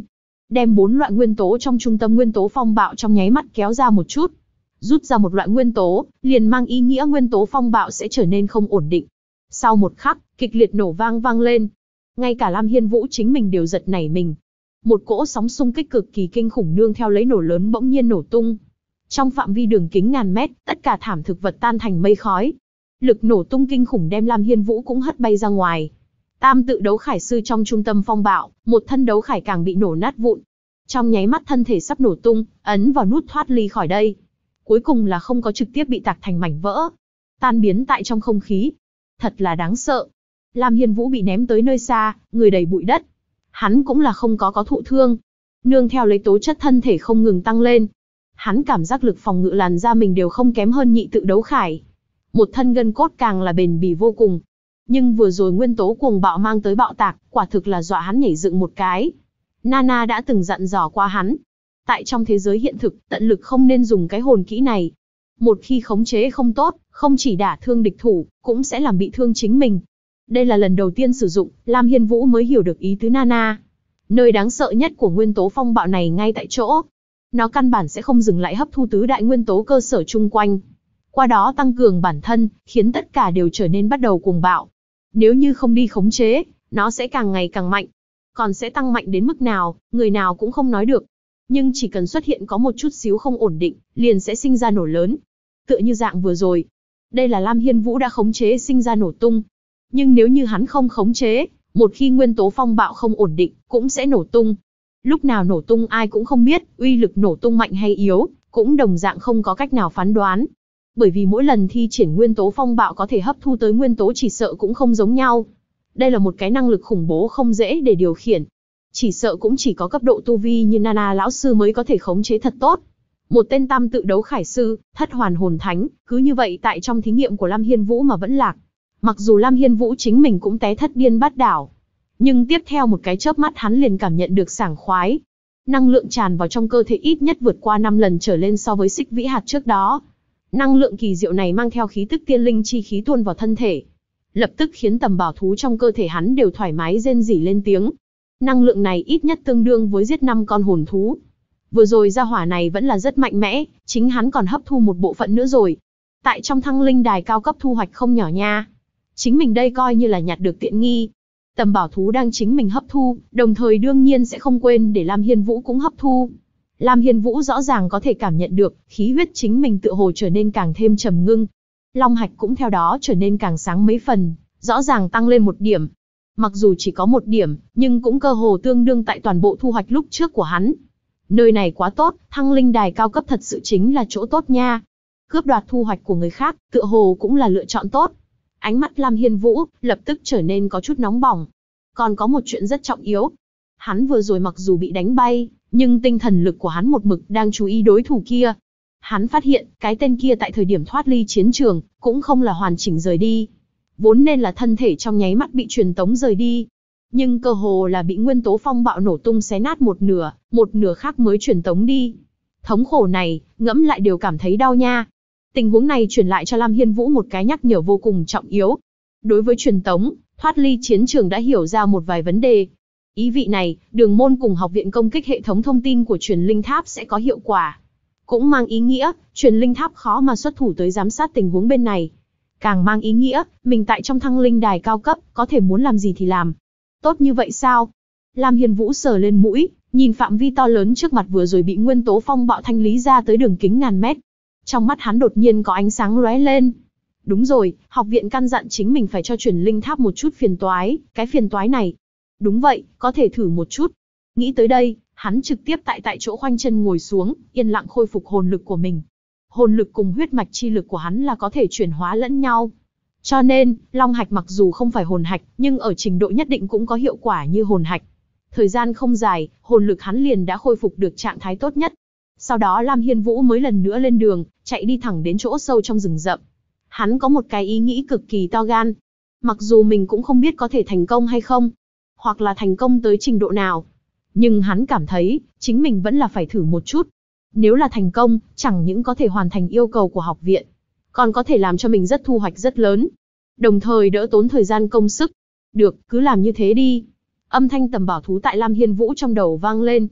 A: đem 4 loại nguyên tố trong trung tâm nguyên tố phong bạo trong nháy mắt kéo ra một chút. Rút ra một loại nguyên tố, liền mang ý nghĩa nguyên tố phong bạo sẽ trở nên không ổn định. Sau một khắc, kịch liệt nổ vang vang lên. Ngay cả Lam Hiên Vũ chính mình đều giật nảy mình. Một cỗ sóng xung kích cực kỳ kinh khủng nương theo lấy nổ lớn bỗng nhiên nổ tung. Trong phạm vi đường kính ngàn mét, tất cả thảm thực vật tan thành mây khói. Lực nổ tung kinh khủng đem Lam Hiên Vũ cũng hất bay ra ngoài. Tam tự đấu khải sư trong trung tâm phong bạo, một thân đấu khải càng bị nổ nát vụn. Trong nháy mắt thân thể sắp nổ tung, ấn vào nút thoát ly khỏi đây. Cuối cùng là không có trực tiếp bị tạc thành mảnh vỡ, tan biến tại trong không khí. Thật là đáng sợ. Lam Hiên Vũ bị ném tới nơi xa, người đầy bụi đất. Hắn cũng là không có thụ thương. Nương theo lấy tố chất thân thể không ngừng tăng lên. Hắn cảm giác lực phòng ngự làn da mình đều không kém hơn nhị tự đấu khải. Một thân gân cốt càng là bền bỉ vô cùng. Nhưng vừa rồi nguyên tố cuồng bạo mang tới bạo tạc, quả thực là dọa hắn nhảy dựng một cái. Nana đã từng dặn dò qua hắn. Tại trong thế giới hiện thực, tận lực không nên dùng cái hồn kỹ này. Một khi khống chế không tốt, không chỉ đả thương địch thủ, cũng sẽ làm bị thương chính mình. Đây là lần đầu tiên sử dụng, Lam Hiên Vũ mới hiểu được ý tứ Nana. Nơi đáng sợ nhất của nguyên tố phong bạo này ngay tại chỗ. Nó căn bản sẽ không dừng lại hấp thu tứ đại nguyên tố cơ sở chung quanh. Qua đó tăng cường bản thân, khiến tất cả đều trở nên bắt đầu cuồng bạo. Nếu như không đi khống chế, nó sẽ càng ngày càng mạnh. Còn sẽ tăng mạnh đến mức nào, người nào cũng không nói được. Nhưng chỉ cần xuất hiện có một chút xíu không ổn định, liền sẽ sinh ra nổ lớn. Tựa như dạng vừa rồi. Đây là Lam Hiên Vũ đã khống chế sinh ra nổ tung. Nhưng nếu như hắn không khống chế, một khi nguyên tố phong bạo không ổn định, cũng sẽ nổ tung. Lúc nào nổ tung ai cũng không biết, uy lực nổ tung mạnh hay yếu, cũng đồng dạng không có cách nào phán đoán. Bởi vì mỗi lần thi triển nguyên tố phong bạo có thể hấp thu tới nguyên tố chỉ sợ cũng không giống nhau. Đây là một cái năng lực khủng bố không dễ để điều khiển. Chỉ sợ cũng chỉ có cấp độ tu vi như Nana lão sư mới có thể khống chế thật tốt. Một tên tam tự đấu khải sư, thất hoàn hồn thánh, cứ như vậy tại trong thí nghiệm của Lam Hiên Vũ mà vẫn lạc. Mặc dù Lam Hiên Vũ chính mình cũng té thất điên bát đảo. Nhưng tiếp theo một cái chớp mắt hắn liền cảm nhận được sảng khoái. Năng lượng tràn vào trong cơ thể ít nhất vượt qua 5 lần trở lên so với xích vĩ hạt trước đó. Năng lượng kỳ diệu này mang theo khí tức tiên linh chi khí tuôn vào thân thể. Lập tức khiến tầm bảo thú trong cơ thể hắn đều thoải mái rên rỉ lên tiếng. Năng lượng này ít nhất tương đương với giết 5 con hồn thú. Vừa rồi gia hỏa này vẫn là rất mạnh mẽ, chính hắn còn hấp thu một bộ phận nữa rồi. Tại trong thăng linh đài cao cấp thu hoạch không nhỏ nha. Chính mình đây coi như là nhặt được tiện nghi. Tầm bảo thú đang chính mình hấp thu, đồng thời đương nhiên sẽ không quên để Lam Hiên Vũ cũng hấp thu. Lam Hiên Vũ rõ ràng có thể cảm nhận được, khí huyết chính mình tựa hồ trở nên càng thêm trầm ngưng. Long hạch cũng theo đó trở nên càng sáng mấy phần, rõ ràng tăng lên 1 điểm. Mặc dù chỉ có 1 điểm, nhưng cũng cơ hồ tương đương tại toàn bộ thu hoạch lúc trước của hắn. Nơi này quá tốt, thăng linh đài cao cấp thật sự chính là chỗ tốt nha. Cướp đoạt thu hoạch của người khác, tựa hồ cũng là lựa chọn tốt. Ánh mắt Lam Hiên Vũ lập tức trở nên có chút nóng bỏng. Còn có một chuyện rất trọng yếu. Hắn vừa rồi mặc dù bị đánh bay, nhưng tinh thần lực của hắn một mực đang chú ý đối thủ kia. Hắn phát hiện, cái tên kia tại thời điểm thoát ly chiến trường, cũng không là hoàn chỉnh rời đi. Vốn nên là thân thể trong nháy mắt bị truyền tống rời đi. Nhưng cơ hồ là bị nguyên tố phong bạo nổ tung xé nát một nửa khác mới truyền tống đi. Thống khổ này, ngẫm lại đều cảm thấy đau nha. Tình huống này truyền lại cho Lam Hiên Vũ một cái nhắc nhở vô cùng trọng yếu. Đối với truyền tống, thoát ly chiến trường đã hiểu ra một vài vấn đề. Ý vị này, đường môn cùng học viện công kích hệ thống thông tin của truyền linh tháp sẽ có hiệu quả. Cũng mang ý nghĩa, truyền linh tháp khó mà xuất thủ tới giám sát tình huống bên này. Càng mang ý nghĩa, mình tại trong thăng linh đài cao cấp, có thể muốn làm gì thì làm. Tốt như vậy sao? Lam Hiên Vũ sờ lên mũi, nhìn phạm vi to lớn trước mặt vừa rồi bị nguyên tố phong bạo thanh lý ra tới đường kính ngàn mét. Trong mắt hắn đột nhiên có ánh sáng lóe lên. Đúng rồi, học viện căn dặn chính mình phải cho truyền linh tháp một chút phiền toái, cái phiền toái này. Đúng vậy, có thể thử một chút. Nghĩ tới đây, hắn trực tiếp tại chỗ khoanh chân ngồi xuống, yên lặng khôi phục hồn lực của mình. Hồn lực cùng huyết mạch chi lực của hắn là có thể chuyển hóa lẫn nhau. Cho nên, long hạch mặc dù không phải hồn hạch, nhưng ở trình độ nhất định cũng có hiệu quả như hồn hạch. Thời gian không dài, hồn lực hắn liền đã khôi phục được trạng thái tốt nhất. Sau đó Lam Hiên Vũ mới lần nữa lên đường, chạy đi thẳng đến chỗ sâu trong rừng rậm. Hắn có một cái ý nghĩ cực kỳ to gan. Mặc dù mình cũng không biết có thể thành công hay không, hoặc là thành công tới trình độ nào. Nhưng hắn cảm thấy, chính mình vẫn là phải thử một chút. Nếu là thành công, chẳng những có thể hoàn thành yêu cầu của học viện, còn có thể làm cho mình thu hoạch rất lớn. Đồng thời đỡ tốn thời gian công sức. Được, cứ làm như thế đi. Âm thanh tầm bảo thú tại Lam Hiên Vũ trong đầu vang lên.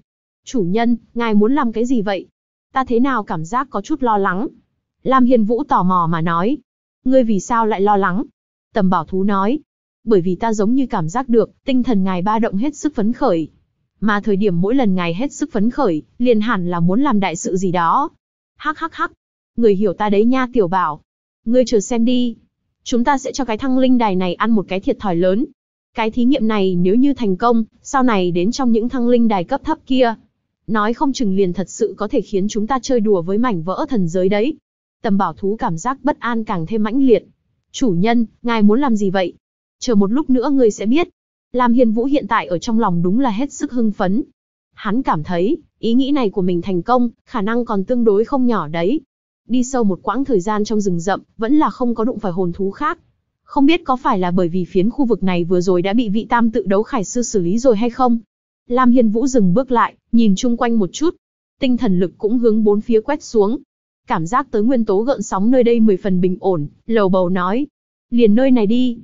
A: Chủ nhân, ngài muốn làm cái gì vậy? Ta thế nào cảm giác có chút lo lắng. Lam Hiên Vũ tò mò mà nói. Ngươi vì sao lại lo lắng? Tầm Bảo Thú nói. Bởi vì ta giống như cảm giác được, tinh thần ngài ba động hết sức phấn khởi. Mà thời điểm mỗi lần ngài hết sức phấn khởi, liền hẳn là muốn làm đại sự gì đó. Hắc hắc hắc. Người hiểu ta đấy nha Tiểu Bảo. Ngươi chờ xem đi. Chúng ta sẽ cho cái thăng linh đài này ăn một cái thiệt thòi lớn. Cái thí nghiệm này nếu như thành công, sau này đến trong những thăng linh đài cấp thấp kia, nói không chừng liền thật sự có thể khiến chúng ta chơi đùa với mảnh vỡ thần giới đấy. Tầm Bảo Thú cảm giác bất an càng thêm mãnh liệt. Chủ nhân, ngài muốn làm gì vậy? Chờ một lúc nữa ngươi sẽ biết. Lam Hiên Vũ hiện tại ở trong lòng đúng là hết sức hưng phấn. Hắn cảm thấy, ý nghĩ này của mình thành công, khả năng còn tương đối không nhỏ đấy. Đi sâu một quãng thời gian trong rừng rậm, vẫn là không có đụng phải hồn thú khác. Không biết có phải là bởi vì phiến khu vực này vừa rồi đã bị vị tam tự đấu khải sư xử lý rồi hay không? Lam Hiên Vũ dừng bước lại, nhìn chung quanh một chút. Tinh thần lực cũng hướng bốn phía quét xuống. Cảm giác tới nguyên tố gợn sóng nơi đây 10 phần bình ổn, lầu bầu nói. Liền nơi này đi.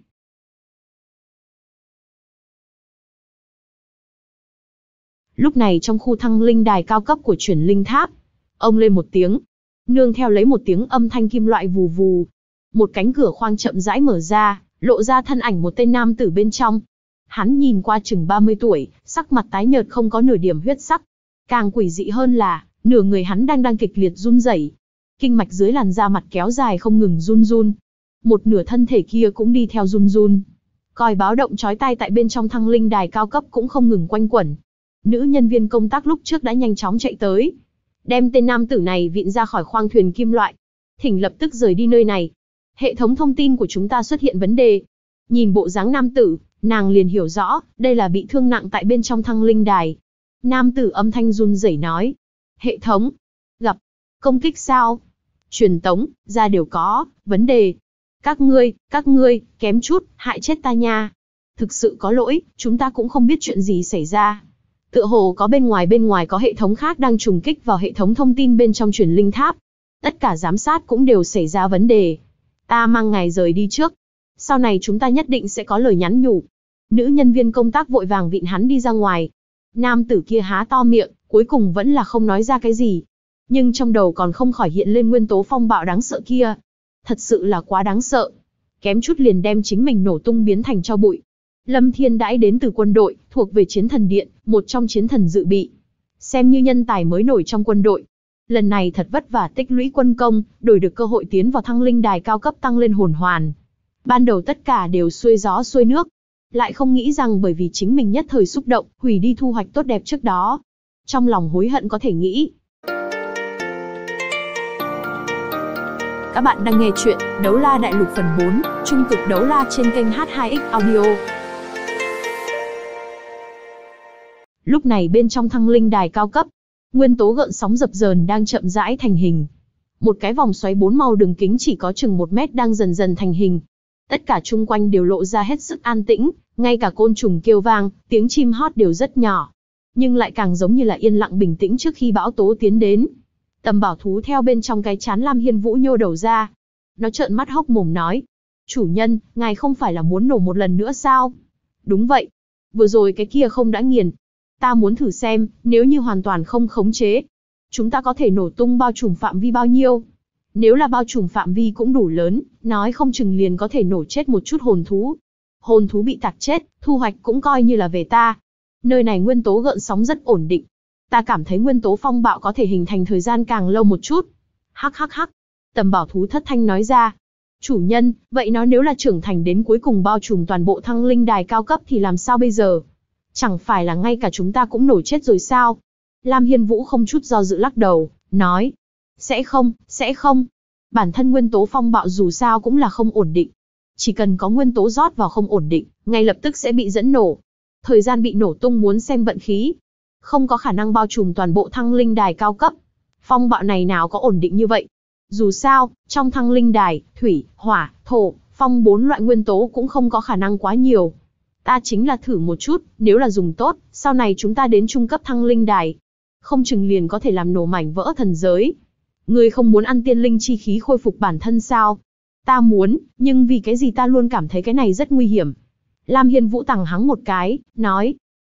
A: Lúc này trong khu thăng linh đài cao cấp của chuyển linh tháp, ông lên một tiếng, nương theo lấy một tiếng âm thanh kim loại vù vù. Một cánh cửa khoang chậm rãi mở ra, lộ ra thân ảnh một tên nam tử bên trong. Hắn nhìn qua chừng 30 tuổi, sắc mặt tái nhợt không có nửa điểm huyết sắc. Càng quỷ dị hơn là, nửa người hắn đang kịch liệt run rẩy. Kinh mạch dưới làn da mặt kéo dài không ngừng run run. Một nửa thân thể kia cũng đi theo run run. Còi báo động chói tai tại bên trong thăng linh đài cao cấp cũng không ngừng quanh quẩn. Nữ nhân viên công tác lúc trước đã nhanh chóng chạy tới, đem tên nam tử này vịn ra khỏi khoang thuyền kim loại. Thỉnh lập tức rời đi nơi này. Hệ thống thông tin của chúng ta xuất hiện vấn đề. Nhìn bộ dáng nam tử, nàng liền hiểu rõ, đây là bị thương nặng tại bên trong thăng linh đài. Nam tử âm thanh run rẩy nói. Hệ thống, gặp, công kích sao? Truyền tống, ra đều có, vấn đề. Các ngươi, kém chút, hại chết ta nha. Thực sự có lỗi, chúng ta cũng không biết chuyện gì xảy ra. Tựa hồ có bên ngoài có hệ thống khác đang trùng kích vào hệ thống thông tin bên trong chuyển linh tháp. Tất cả giám sát cũng đều xảy ra vấn đề. Ta mang ngài rời đi trước. Sau này chúng ta nhất định sẽ có lời nhắn nhủ. Nữ nhân viên công tác vội vàng vịn hắn đi ra ngoài. Nam tử kia há to miệng, cuối cùng vẫn là không nói ra cái gì. Nhưng trong đầu còn không khỏi hiện lên nguyên tố phong bạo đáng sợ kia. Thật sự là quá đáng sợ. Kém chút liền đem chính mình nổ tung biến thành tro bụi. Lâm Thiên Đãi đến từ quân đội, thuộc về chiến thần điện, một trong chiến thần dự bị. Xem như nhân tài mới nổi trong quân đội. Lần này thật vất vả tích lũy quân công, đổi được cơ hội tiến vào thăng linh đài cao cấp tăng lên hồn hoàn. Ban đầu tất cả đều xuôi gió xuôi nước. Lại không nghĩ rằng bởi vì chính mình nhất thời xúc động, hủy đi thu hoạch tốt đẹp trước đó. Trong lòng hối hận có thể nghĩ. Các bạn đang nghe chuyện Đấu La Đại Lục phần 4, Trung cực đấu la trên kênh H2X Audio. Lúc này bên trong thăng linh đài cao cấp, nguyên tố gợn sóng dập dờn đang chậm rãi thành hình. Một cái vòng xoáy 4 màu đường kính chỉ có chừng 1 mét đang dần dần thành hình. Tất cả chung quanh đều lộ ra hết sức an tĩnh, ngay cả côn trùng kêu vang, tiếng chim hót đều rất nhỏ. Nhưng lại càng giống như là yên lặng bình tĩnh trước khi bão tố tiến đến. Tầm Bảo Thú theo bên trong cái chán Lam Hiên Vũ nhô đầu ra. Nó trợn mắt hốc mồm nói. Chủ nhân, ngài không phải là muốn nổ một lần nữa sao? Đúng vậy. Vừa rồi cái kia không đã nghiền. Ta muốn thử xem, nếu như hoàn toàn không khống chế, chúng ta có thể nổ tung bao trùm phạm vi bao nhiêu? Nếu là bao trùm phạm vi cũng đủ lớn, nói không chừng liền có thể nổ chết một chút hồn thú. Hồn thú bị tạc chết, thu hoạch cũng coi như là về ta. Nơi này nguyên tố gợn sóng rất ổn định. Ta cảm thấy nguyên tố phong bạo có thể hình thành thời gian càng lâu một chút. Hắc hắc hắc. Tầm Bảo Thú thất thanh nói ra. Chủ nhân, vậy nó nếu là trưởng thành đến cuối cùng bao trùm toàn bộ thăng linh đài cao cấp thì làm sao bây giờ? Chẳng phải là ngay cả chúng ta cũng nổ chết rồi sao? Lam Hiên Vũ không chút do dự lắc đầu, nói. Sẽ không. Bản thân nguyên tố phong bạo dù sao cũng là không ổn định. Chỉ cần có nguyên tố rót vào không ổn định, ngay lập tức sẽ bị dẫn nổ. Thời gian bị nổ tung muốn xem vận khí. Không có khả năng bao trùm toàn bộ thăng linh đài cao cấp. Phong bạo này nào có ổn định như vậy? Dù sao, trong thăng linh đài, thủy, hỏa, thổ, phong 4 loại nguyên tố cũng không có khả năng quá nhiều. Ta chính là thử một chút, nếu là dùng tốt, sau này chúng ta đến trung cấp thăng linh đài. Không chừng liền có thể làm nổ mảnh vỡ thần giới. Ngươi không muốn ăn tiên linh chi khí khôi phục bản thân sao? Ta muốn, nhưng vì cái gì ta luôn cảm thấy cái này rất nguy hiểm. Lam Hiên Vũ tằng hắng một cái, nói.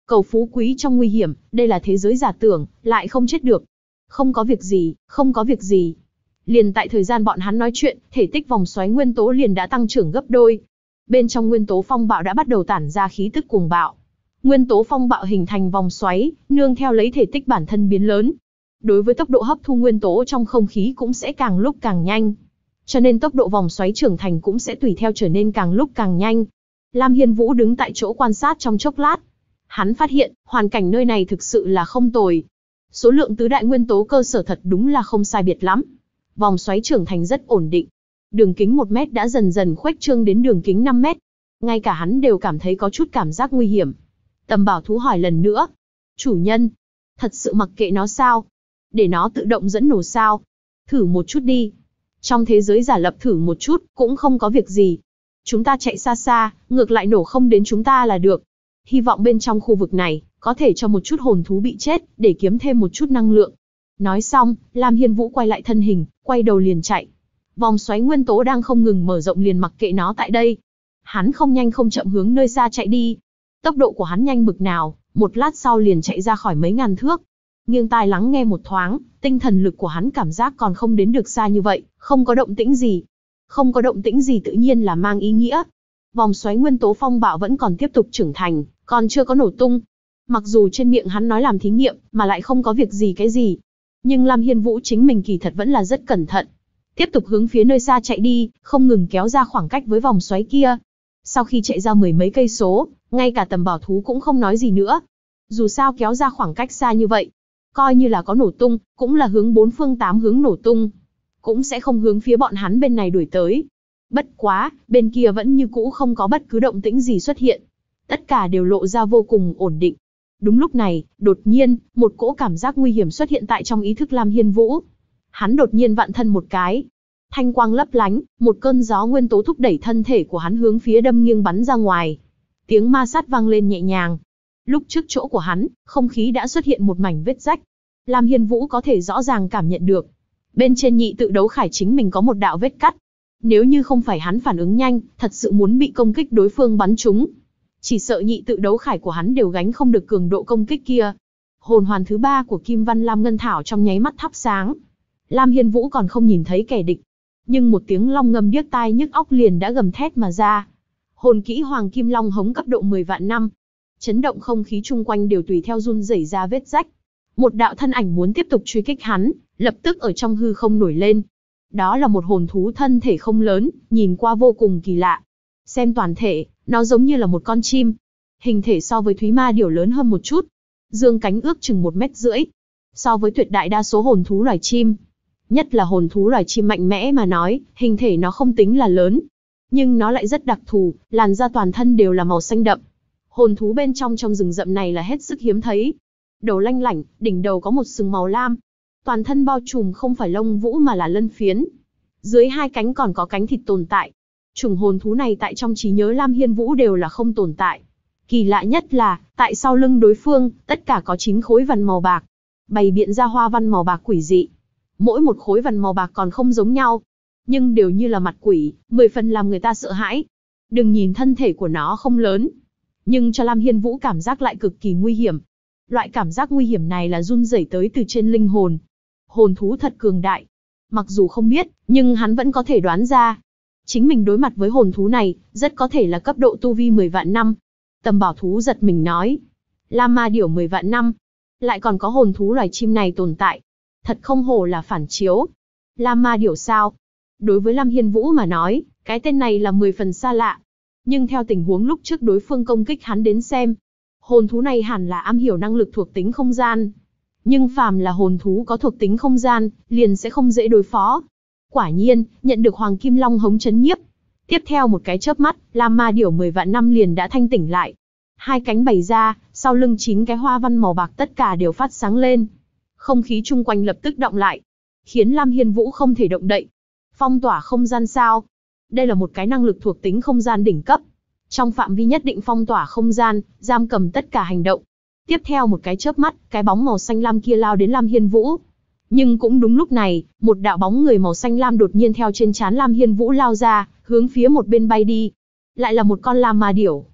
A: Cầu phú quý trong nguy hiểm, đây là thế giới giả tưởng, lại không chết được. Không có việc gì, không có việc gì. Liền tại thời gian bọn hắn nói chuyện, thể tích vòng xoáy nguyên tố liền đã tăng trưởng gấp đôi. Bên trong nguyên tố phong bạo đã bắt đầu tản ra khí tức cuồng bạo. Nguyên tố phong bạo hình thành vòng xoáy, nương theo lấy thể tích bản thân biến lớn. Đối với tốc độ hấp thu nguyên tố trong không khí cũng sẽ càng lúc càng nhanh. Cho nên tốc độ vòng xoáy trưởng thành cũng sẽ tùy theo trở nên càng lúc càng nhanh. Lam Hiên Vũ đứng tại chỗ quan sát trong chốc lát. Hắn phát hiện, hoàn cảnh nơi này thực sự là không tồi. Số lượng tứ đại nguyên tố cơ sở thật đúng là không sai biệt lắm. Vòng xoáy trưởng thành rất ổn định. Đường kính 1 mét đã dần dần khuếch trương đến đường kính 5 mét. Ngay cả hắn đều cảm thấy có chút cảm giác nguy hiểm. Tầm Bảo Thú hỏi lần nữa. Chủ nhân, thật sự mặc kệ nó sao? Để nó tự động dẫn nổ sao? Thử một chút đi. Trong thế giới giả lập thử một chút, cũng không có việc gì. Chúng ta chạy xa xa, ngược lại nổ không đến chúng ta là được. Hy vọng bên trong khu vực này, có thể cho một chút hồn thú bị chết, để kiếm thêm một chút năng lượng. Nói xong, Lam Hiên Vũ quay lại thân hình, quay đầu liền chạy. Vòng xoáy nguyên tố đang không ngừng mở rộng liền mặc kệ nó tại đây. Hắn không nhanh không chậm hướng nơi xa chạy đi. Tốc độ của hắn nhanh bực nào, một lát sau liền chạy ra khỏi mấy ngàn thước. Nghiêng tai lắng nghe một thoáng, tinh thần lực của hắn cảm giác còn không đến được xa như vậy, không có động tĩnh gì. Không có động tĩnh gì tự nhiên là mang ý nghĩa. Vòng xoáy nguyên tố phong bạo vẫn còn tiếp tục trưởng thành, còn chưa có nổ tung. Mặc dù trên miệng hắn nói làm thí nghiệm, mà lại không có việc gì cái gì. Nhưng Lam Hiên Vũ chính mình kỳ thật vẫn là rất cẩn thận. Tiếp tục hướng phía nơi xa chạy đi, không ngừng kéo ra khoảng cách với vòng xoáy kia. Sau khi chạy ra 10 mấy cây số, ngay cả Tầm Bảo Thú cũng không nói gì nữa. Dù sao kéo ra khoảng cách xa như vậy, coi như là có nổ tung, cũng là hướng 4 phương 8 hướng nổ tung. Cũng sẽ không hướng phía bọn hắn bên này đuổi tới. Bất quá, bên kia vẫn như cũ không có bất cứ động tĩnh gì xuất hiện. Tất cả đều lộ ra vô cùng ổn định. Đúng lúc này, đột nhiên, một cỗ cảm giác nguy hiểm xuất hiện tại trong ý thức Lam Hiên Vũ. Hắn đột nhiên vặn thân một cái. Thanh quang lấp lánh, một cơn gió nguyên tố thúc đẩy thân thể của hắn hướng phía đâm nghiêng bắn ra ngoài. Tiếng ma sát vang lên nhẹ nhàng. Lúc trước chỗ của hắn, không khí đã xuất hiện một mảnh vết rách. Lam Hiên Vũ có thể rõ ràng cảm nhận được. Bên trên nhị tự đấu khải chính mình có một đạo vết cắt. Nếu như không phải hắn phản ứng nhanh, thật sự muốn bị công kích đối phương bắn trúng. Chỉ sợ nhị tự đấu khải của hắn đều gánh không được cường độ công kích kia. Hồn hoàn thứ 3 của Kim Văn Lam Ngân Thảo trong nháy mắt thắp sáng. Lam Hiên Vũ còn không nhìn thấy kẻ địch. Nhưng một tiếng long ngâm điếc tai nhức óc liền đã gầm thét mà ra. Hồn kỹ Hoàng Kim Long hống cấp độ 10 vạn năm. Chấn động không khí chung quanh đều tùy theo run rẩy ra vết rách. Một đạo thân ảnh muốn tiếp tục truy kích hắn, lập tức ở trong hư không nổi lên. Đó là một hồn thú thân thể không lớn, nhìn qua vô cùng kỳ lạ. Xem toàn thể, nó giống như là một con chim. Hình thể so với Thúy Ma Điểu lớn hơn một chút. Dương cánh ước chừng 1,5 mét. So với tuyệt đại đa số hồn thú loài chim. Nhất là hồn thú loài chim mạnh mẽ mà nói, hình thể nó không tính là lớn. Nhưng nó lại rất đặc thù, làn da toàn thân đều là màu xanh đậm. Hồn thú bên trong rừng rậm này là hết sức hiếm thấy. Đầu lanh lảnh, đỉnh đầu có một sừng màu lam. Toàn thân bao trùm không phải lông vũ mà là lân phiến. Dưới 2 cánh còn có cánh thịt tồn tại. Chủng hồn thú này tại trong trí nhớ Lam Hiên Vũ đều là không tồn tại. Kỳ lạ nhất là, tại sau lưng đối phương, tất cả có 9 khối vằn màu bạc. Bày biện ra hoa văn màu bạc quỷ dị. Mỗi một khối vằn màu bạc còn không giống nhau. Nhưng đều như là mặt quỷ, 10 phần làm người ta sợ hãi. Đừng nhìn thân thể của nó không lớn. Nhưng cho Lam Hiên Vũ cảm giác lại cực kỳ nguy hiểm. Loại cảm giác nguy hiểm này là run rẩy tới từ trên linh hồn. Hồn thú thật cường đại. Mặc dù không biết, nhưng hắn vẫn có thể đoán ra. Chính mình đối mặt với hồn thú này, rất có thể là cấp độ tu vi 10 vạn năm. Tầm Bảo Thú giật mình nói. Lam Ma Điểu 10 vạn năm. Lại còn có hồn thú loài chim này tồn tại. Thật không hổ là phản chiếu. Lam Ma Điểu sao? Đối với Lam Hiên Vũ mà nói, cái tên này là 10 phần xa lạ. Nhưng theo tình huống lúc trước đối phương công kích hắn đến xem, hồn thú này hẳn là am hiểu năng lực thuộc tính không gian. Nhưng phàm là hồn thú có thuộc tính không gian, liền sẽ không dễ đối phó. Quả nhiên, nhận được Hoàng Kim Long hống chấn nhiếp. Tiếp theo một cái chớp mắt, Lam Ma Điểu 10 vạn năm liền đã thanh tỉnh lại. 2 cánh bày ra, sau lưng 9 cái hoa văn màu bạc tất cả đều phát sáng lên. Không khí chung quanh lập tức động lại, khiến Lam Hiên Vũ không thể động đậy. Phong tỏa không gian sao? Đây là một cái năng lực thuộc tính không gian đỉnh cấp. Trong phạm vi nhất định phong tỏa không gian, giam cầm tất cả hành động. Tiếp theo một cái chớp mắt, cái bóng màu xanh lam kia lao đến Lam Hiên Vũ. Nhưng cũng đúng lúc này, một đạo bóng người màu xanh lam đột nhiên theo trên trán Lam Hiên Vũ lao ra, hướng phía một bên bay đi. Lại là một con Lam Ma Điểu.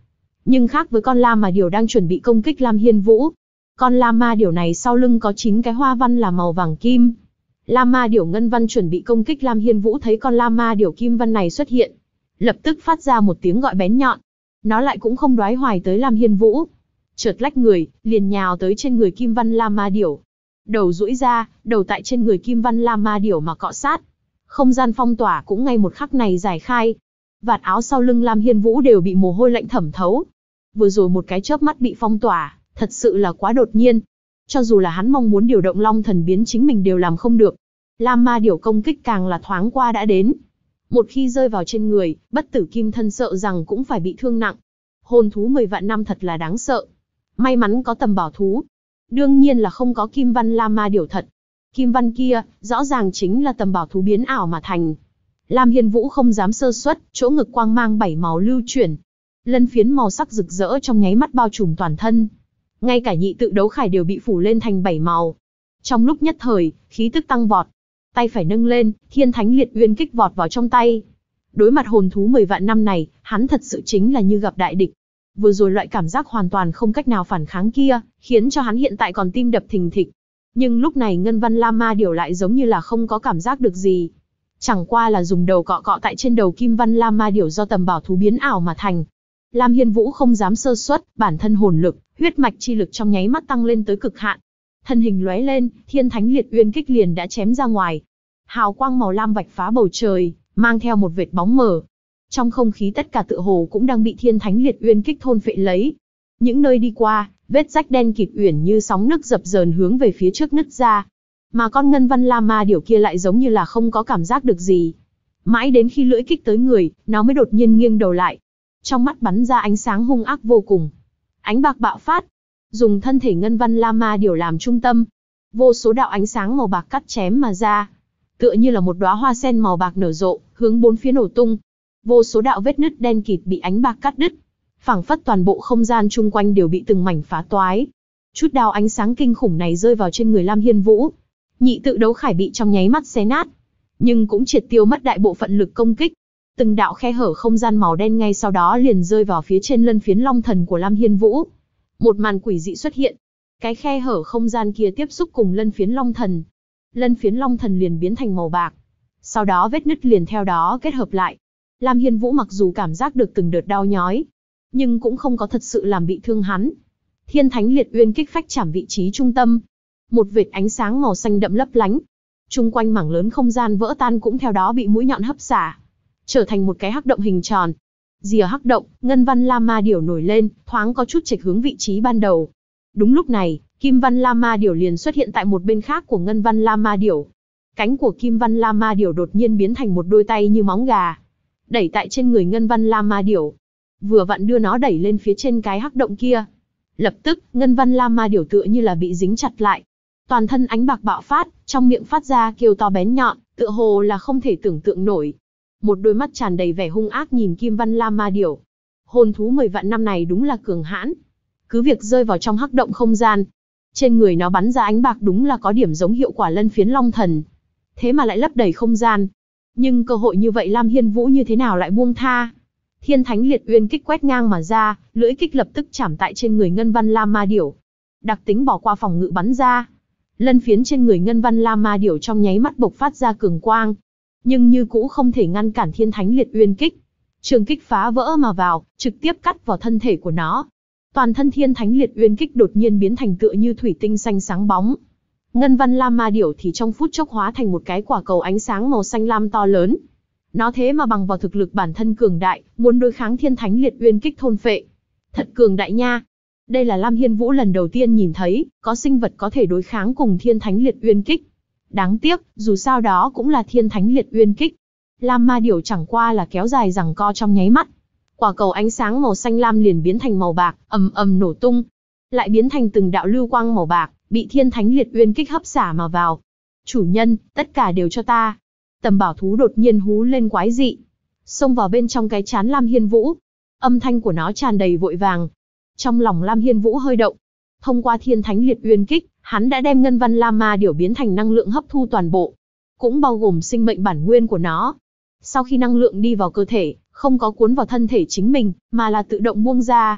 A: Nhưng khác với con lam mà điểu đang chuẩn bị công kích Lam Hiên Vũ. Con lam ma điểu này sau lưng có 9 cái hoa văn là màu vàng kim. Lam ma điểu ngân văn chuẩn bị công kích Lam Hiên Vũ thấy con lam ma điểu kim văn này xuất hiện, lập tức phát ra một tiếng gọi bén nhọn. Nó lại cũng không đoái hoài tới Lam Hiên Vũ, chợt lách người, liền nhào tới trên người kim văn lam ma điểu. Đầu duỗi ra, đầu tại trên người kim văn lam ma điểu mà cọ sát. Không gian phong tỏa cũng ngay một khắc này giải khai. Vạt áo sau lưng Lam Hiên Vũ đều bị mồ hôi lạnh thẩm thấu. Vừa rồi một cái chớp mắt bị phong tỏa, thật sự là quá đột nhiên. Cho dù là hắn mong muốn điều động Long Thần biến chính mình đều làm không được. Lam ma điểu công kích càng là thoáng qua đã đến. Một khi rơi vào trên người, bất tử kim thân sợ rằng cũng phải bị thương nặng. Hồn thú 10 vạn năm thật là đáng sợ. May mắn có tầm bảo thú. Đương nhiên là không có kim văn lam ma điểu thật. Kim văn kia, rõ ràng chính là tầm bảo thú biến ảo mà thành. Lam Hiên Vũ không dám sơ suất, chỗ ngực quang mang 7 màu lưu chuyển. Lân phiến màu sắc rực rỡ trong nháy mắt bao trùm toàn thân. Ngay cả nhị tự đấu khải đều bị phủ lên thành 7 màu. Trong lúc nhất thời, khí tức tăng vọt. Tay phải nâng lên, Thiên Thánh Liệt Uyên kích vọt vào trong tay. Đối mặt hồn thú 10 vạn năm này, hắn thật sự chính là như gặp đại địch. Vừa rồi loại cảm giác hoàn toàn không cách nào phản kháng kia, khiến cho hắn hiện tại còn tim đập thình thịch. Nhưng lúc này ngân văn lam ma điểu lại giống như là không có cảm giác được gì. Chẳng qua là dùng đầu cọ cọ tại trên đầu kim văn lam ma điểu do tầm bảo thú biến ảo mà thành. Lam Hiên Vũ không dám sơ suất, bản thân hồn lực, huyết mạch chi lực trong nháy mắt tăng lên tới cực hạn. Thân hình lóe lên, Thiên Thánh Liệt Uyên kích liền đã chém ra ngoài. Hào quang màu lam vạch phá bầu trời, mang theo một vệt bóng mờ. Trong không khí tất cả tựa hồ cũng đang bị Thiên Thánh Liệt Uyên kích thôn phệ lấy. Những nơi đi qua, vết rách đen kịt uyển như sóng nước dập dờn hướng về phía trước nứt ra. Mà con ngân văn lam ma điểu kia lại giống như là không có cảm giác được gì. Mãi đến khi lưỡi kích tới người, nó mới đột nhiên nghiêng đầu lại. Trong mắt bắn ra ánh sáng hung ác vô cùng. Ánh bạc bạo phát, dùng thân thể ngân văn lam ma điểu làm trung tâm. Vô số đạo ánh sáng màu bạc cắt chém mà ra. Tựa như là một đóa hoa sen màu bạc nở rộ, hướng bốn phía nổ tung. Vô số đạo vết nứt đen kịt bị ánh bạc cắt đứt. Phảng phất toàn bộ không gian chung quanh đều bị từng mảnh phá toái. Chút đao ánh sáng kinh khủng này rơi vào trên người Lam Hiên Vũ. Nhị tự đấu khải bị trong nháy mắt xé nát, nhưng cũng triệt tiêu mất đại bộ phận lực công kích. Từng đạo khe hở không gian màu đen ngay sau đó liền rơi vào phía trên lân phiến long thần của Lam Hiên Vũ. Một màn quỷ dị xuất hiện. Cái khe hở không gian kia tiếp xúc cùng lân phiến long thần. Lân phiến long thần liền biến thành màu bạc. Sau đó vết nứt liền theo đó kết hợp lại. Lam Hiên Vũ mặc dù cảm giác được từng đợt đau nhói, nhưng cũng không có thật sự làm bị thương hắn. Thiên Thánh Liệt Uyên kích phách chạm vị trí trung tâm. Một vệt ánh sáng màu xanh đậm lấp lánh. Chung quanh mảng lớn không gian vỡ tan cũng theo đó bị mũi nhọn hấp xả, trở thành một cái hắc động hình tròn. Rìa hắc động, ngân văn lam ma điểu nổi lên, thoáng có chút chệch hướng vị trí ban đầu. Đúng lúc này, kim văn lam ma điểu liền xuất hiện tại một bên khác của ngân văn lam ma điểu. Cánh của kim văn lam ma điểu đột nhiên biến thành một đôi tay như móng gà, đẩy tại trên người ngân văn lam ma điểu, vừa vặn đưa nó đẩy lên phía trên cái hắc động kia. Lập tức, ngân văn lam ma điểu tựa như là bị dính chặt lại. Toàn thân ánh bạc bạo phát, trong miệng phát ra kêu to bén nhọn, tựa hồ là không thể tưởng tượng nổi. Một đôi mắt tràn đầy vẻ hung ác nhìn kim văn lam ma điểu. Hồn thú 10 vạn năm này đúng là cường hãn. Cứ việc rơi vào trong hắc động không gian, trên người nó bắn ra ánh bạc đúng là có điểm giống hiệu quả lân phiến long thần. Thế mà lại lấp đầy không gian. Nhưng cơ hội như vậy Lam Hiên Vũ như thế nào lại buông tha? Thiên Thánh Liệt Uyên kích quét ngang mà ra, lưỡi kích lập tức chạm tại trên người ngân văn lam ma điểu. Đặc tính bỏ qua phòng ngự bắn ra. Lân phiến trên người ngân văn lam ma điểu trong nháy mắt bộc phát ra cường quang, nhưng như cũ không thể ngăn cản Thiên Thánh Liệt Uyên kích. Trường kích phá vỡ mà vào, trực tiếp cắt vào thân thể của nó. Toàn thân Thiên Thánh Liệt Uyên kích đột nhiên biến thành tựa như thủy tinh xanh sáng bóng. Ngân văn lam ma điểu thì trong phút chốc hóa thành một cái quả cầu ánh sáng màu xanh lam to lớn. Nó thế mà bằng vào thực lực bản thân cường đại, muốn đối kháng Thiên Thánh Liệt Uyên kích thôn phệ. Thật cường đại nha. Đây là Lam Hiên Vũ lần đầu tiên nhìn thấy, có sinh vật có thể đối kháng cùng Thiên Thánh Liệt Uyên kích. Đáng tiếc, dù sao đó cũng là Thiên Thánh Liệt Uyên kích. Lam ma điểu chẳng qua là kéo dài giằng co trong nháy mắt. Quả cầu ánh sáng màu xanh lam liền biến thành màu bạc, ầm ầm nổ tung. Lại biến thành từng đạo lưu quang màu bạc, bị Thiên Thánh Liệt Uyên kích hấp xả mà vào. Chủ nhân, tất cả đều cho ta. Tầm bảo thú đột nhiên hú lên quái dị, xông vào bên trong cái trán Lam Hiên Vũ. Âm thanh của nó tràn đầy vội vàng. Trong lòng Lam Hiên Vũ hơi động. Thông qua Thiên Thánh Liệt Uyên kích, hắn đã đem ngân văn lam ma điểu biến thành năng lượng hấp thu toàn bộ, cũng bao gồm sinh mệnh bản nguyên của nó. Sau khi năng lượng đi vào cơ thể, không có cuốn vào thân thể chính mình, mà là tự động buông ra.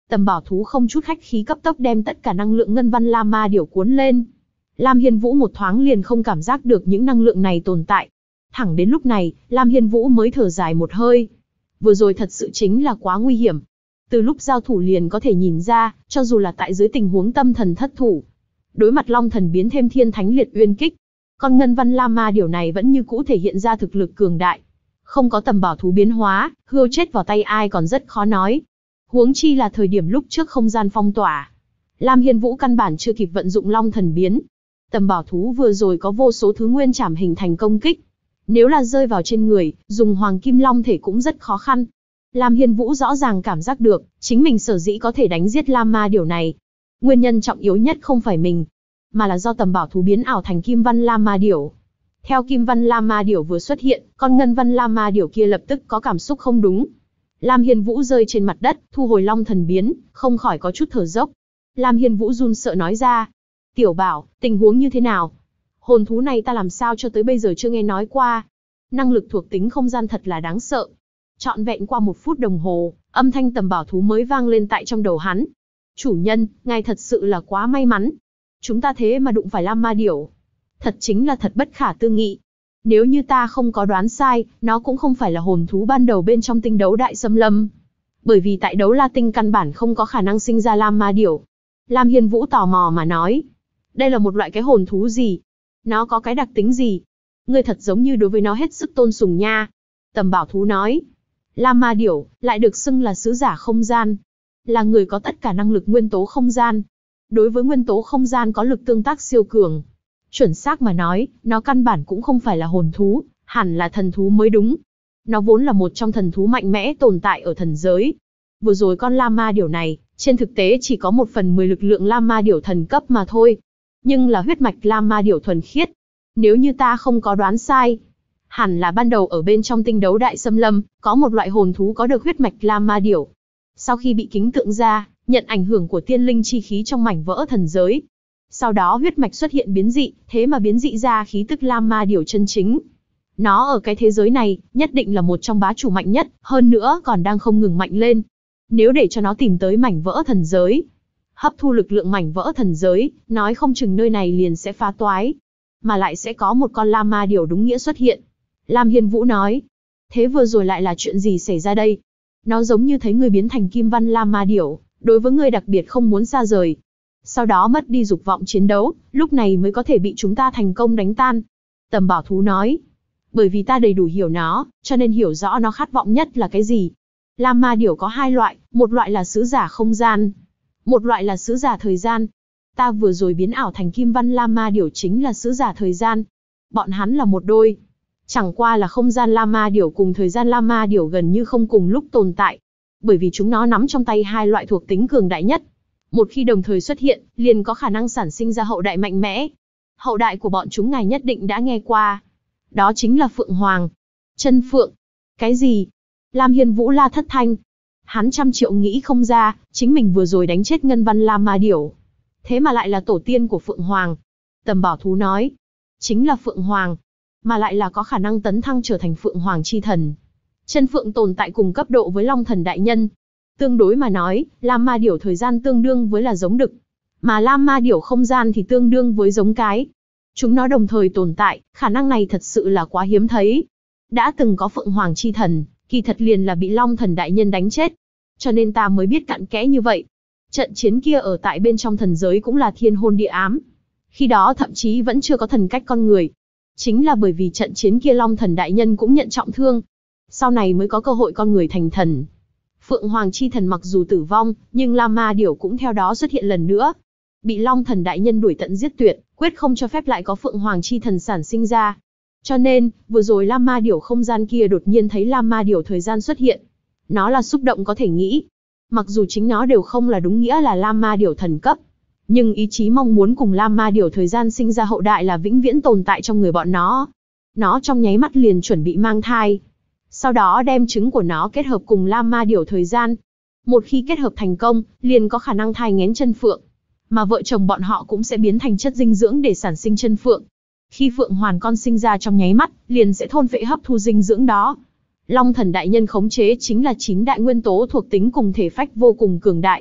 A: Tầm Bảo Thú không chút khách khí cấp tốc đem tất cả năng lượng ngân văn Lam Ma Điểu cuốn lên. Lam Hiên Vũ một thoáng liền không cảm giác được những năng lượng này tồn tại. Thẳng đến lúc này, Lam Hiên Vũ mới thở dài một hơi. Vừa rồi thật sự chính là quá nguy hiểm. Từ lúc giao thủ liền có thể nhìn ra, cho dù là tại dưới tình huống tâm thần thất thủ, đối mặt Long Thần biến thêm Thiên Thánh Liệt Uyên Kích, con ngân văn Lam Ma Điểu này vẫn như cũ thể hiện ra thực lực cường đại. Không có Tầm Bảo Thú biến hóa, hươu chết vào tay ai còn rất khó nói. Huống chi là thời điểm lúc trước không gian phong tỏa, Lam Hiên Vũ căn bản chưa kịp vận dụng Long Thần biến. Tầm Bảo Thú vừa rồi có vô số thứ nguyên trảm hình thành công kích. Nếu là rơi vào trên người, dùng Hoàng Kim Long thể cũng rất khó khăn. Lam Hiên Vũ rõ ràng cảm giác được, chính mình sở dĩ có thể đánh giết Lam Ma Điểu này. Nguyên nhân trọng yếu nhất không phải mình, mà là do Tầm Bảo Thú biến ảo thành Kim Văn Lam Ma Điểu. Theo Kim Văn Lam Ma Điểu vừa xuất hiện, con ngân văn Lam Ma Điểu kia lập tức có cảm xúc không đúng. Lam Hiên Vũ rơi trên mặt đất, thu hồi Long Thần biến, không khỏi có chút thở dốc. Lam Hiên Vũ run sợ nói ra, Tiểu Bảo, tình huống như thế nào? Hồn thú này ta làm sao cho tới bây giờ chưa nghe nói qua. Năng lực thuộc tính không gian thật là đáng sợ. Trọn vẹn qua 1 phút đồng hồ, âm thanh Tầm Bảo Thú mới vang lên tại trong đầu hắn. Chủ nhân, ngài thật sự là quá may mắn. Chúng ta thế mà đụng phải Lam Ma Điểu. Thật chính là thật bất khả tư nghị. Nếu như ta không có đoán sai, nó cũng không phải là hồn thú ban đầu bên trong tinh đấu đại xâm lâm. Bởi vì tại đấu la tinh căn bản không có khả năng sinh ra Lam Ma Điểu. Lam Hiên Vũ tò mò mà nói. Đây là một loại cái hồn thú gì? Nó có cái đặc tính gì? Ngươi thật giống như đối với nó hết sức tôn sùng nha. Tầm Bảo Thú nói. Lam Ma Điểu, lại được xưng là sứ giả không gian. Là người có tất cả năng lực nguyên tố không gian. Đối với nguyên tố không gian có lực tương tác siêu cường. Chuẩn xác mà nói, nó căn bản cũng không phải là hồn thú, hẳn là thần thú mới đúng. Nó vốn là một trong thần thú mạnh mẽ tồn tại ở thần giới. Vừa rồi con Lam Ma Điểu này, trên thực tế chỉ có 1/10 lực lượng Lam Ma Điểu thần cấp mà thôi. Nhưng là huyết mạch Lam Ma Điểu thuần khiết. Nếu như ta không có đoán sai, hẳn là ban đầu ở bên trong tinh đấu đại xâm lâm, có một loại hồn thú có được huyết mạch Lam Ma Điểu. Sau khi bị kính tượng ra, nhận ảnh hưởng của tiên linh chi khí trong mảnh vỡ thần giới. Sau đó huyết mạch xuất hiện biến dị, thế mà biến dị ra khí tức Lam Ma Điểu chân chính. Nó ở cái thế giới này, nhất định là một trong bá chủ mạnh nhất, hơn nữa còn đang không ngừng mạnh lên. Nếu để cho nó tìm tới mảnh vỡ thần giới, hấp thu lực lượng mảnh vỡ thần giới, nói không chừng nơi này liền sẽ phá toái. Mà lại sẽ có một con Lam Ma Điểu đúng nghĩa xuất hiện. Lam Hiên Vũ nói, thế vừa rồi lại là chuyện gì xảy ra đây? Nó giống như thấy người biến thành Kim Văn Lam Ma Điểu, đối với người đặc biệt không muốn xa rời. Sau đó mất đi dục vọng chiến đấu, lúc này mới có thể bị chúng ta thành công đánh tan. Tầm Bảo Thú nói, bởi vì ta đầy đủ hiểu nó, cho nên hiểu rõ nó khát vọng nhất là cái gì. Lam Ma Điểu có 2 loại, một loại là sứ giả không gian, một loại là sứ giả thời gian. Ta vừa rồi biến ảo thành Kim Văn Lam Ma Điểu chính là sứ giả thời gian. Bọn hắn là một đôi. Chẳng qua là không gian Lam Ma Điểu cùng thời gian Lam Ma Điểu gần như không cùng lúc tồn tại. Bởi vì chúng nó nắm trong tay 2 loại thuộc tính cường đại nhất. Một khi đồng thời xuất hiện, liền có khả năng sản sinh ra hậu đại mạnh mẽ. Hậu đại của bọn chúng ngài nhất định đã nghe qua. Đó chính là Phượng Hoàng. Chân Phượng. Cái gì? Lam Hiên Vũ la thất thanh. Hắn trăm triệu nghĩ không ra, chính mình vừa rồi đánh chết ngân văn Lam Ma Điểu. Thế mà lại là tổ tiên của Phượng Hoàng. Tầm Bảo Thú nói. Chính là Phượng Hoàng. Mà lại là có khả năng tấn thăng trở thành Phượng Hoàng chi thần. Chân Phượng tồn tại cùng cấp độ với Long Thần Đại Nhân. Tương đối mà nói, Lam Ma Điểu thời gian tương đương với là giống đực. Mà Lam Ma Điểu không gian thì tương đương với giống cái. Chúng nó đồng thời tồn tại, khả năng này thật sự là quá hiếm thấy. Đã từng có Phượng Hoàng chi thần, kỳ thật liền là bị Long Thần Đại Nhân đánh chết. Cho nên ta mới biết cặn kẽ như vậy. Trận chiến kia ở tại bên trong thần giới cũng là thiên hôn địa ám. Khi đó thậm chí vẫn chưa có thần cách con người. Chính là bởi vì trận chiến kia Long Thần Đại Nhân cũng nhận trọng thương. Sau này mới có cơ hội con người thành thần. Phượng Hoàng chi thần mặc dù tử vong, nhưng Lam Ma Điểu cũng theo đó xuất hiện lần nữa. Bị Long Thần Đại Nhân đuổi tận giết tuyệt, quyết không cho phép lại có Phượng Hoàng chi thần sản sinh ra. Cho nên, vừa rồi Lam Ma Điểu không gian kia đột nhiên thấy Lam Ma Điểu thời gian xuất hiện. Nó là xúc động có thể nghĩ. Mặc dù chính nó đều không là đúng nghĩa là Lam Ma Điểu thần cấp. Nhưng ý chí mong muốn cùng Lam Ma Điểu thời gian sinh ra hậu đại là vĩnh viễn tồn tại trong người bọn nó. Nó trong nháy mắt liền chuẩn bị mang thai. Sau đó đem trứng của nó kết hợp cùng Lam Ma Điểu thời gian. Một khi kết hợp thành công, liền có khả năng thai nghén chân phượng. Mà vợ chồng bọn họ cũng sẽ biến thành chất dinh dưỡng để sản sinh chân phượng. Khi phượng hoàn con sinh ra trong nháy mắt, liền sẽ thôn phệ hấp thu dinh dưỡng đó. Long Thần Đại Nhân khống chế chính là 9 đại nguyên tố thuộc tính cùng thể phách vô cùng cường đại.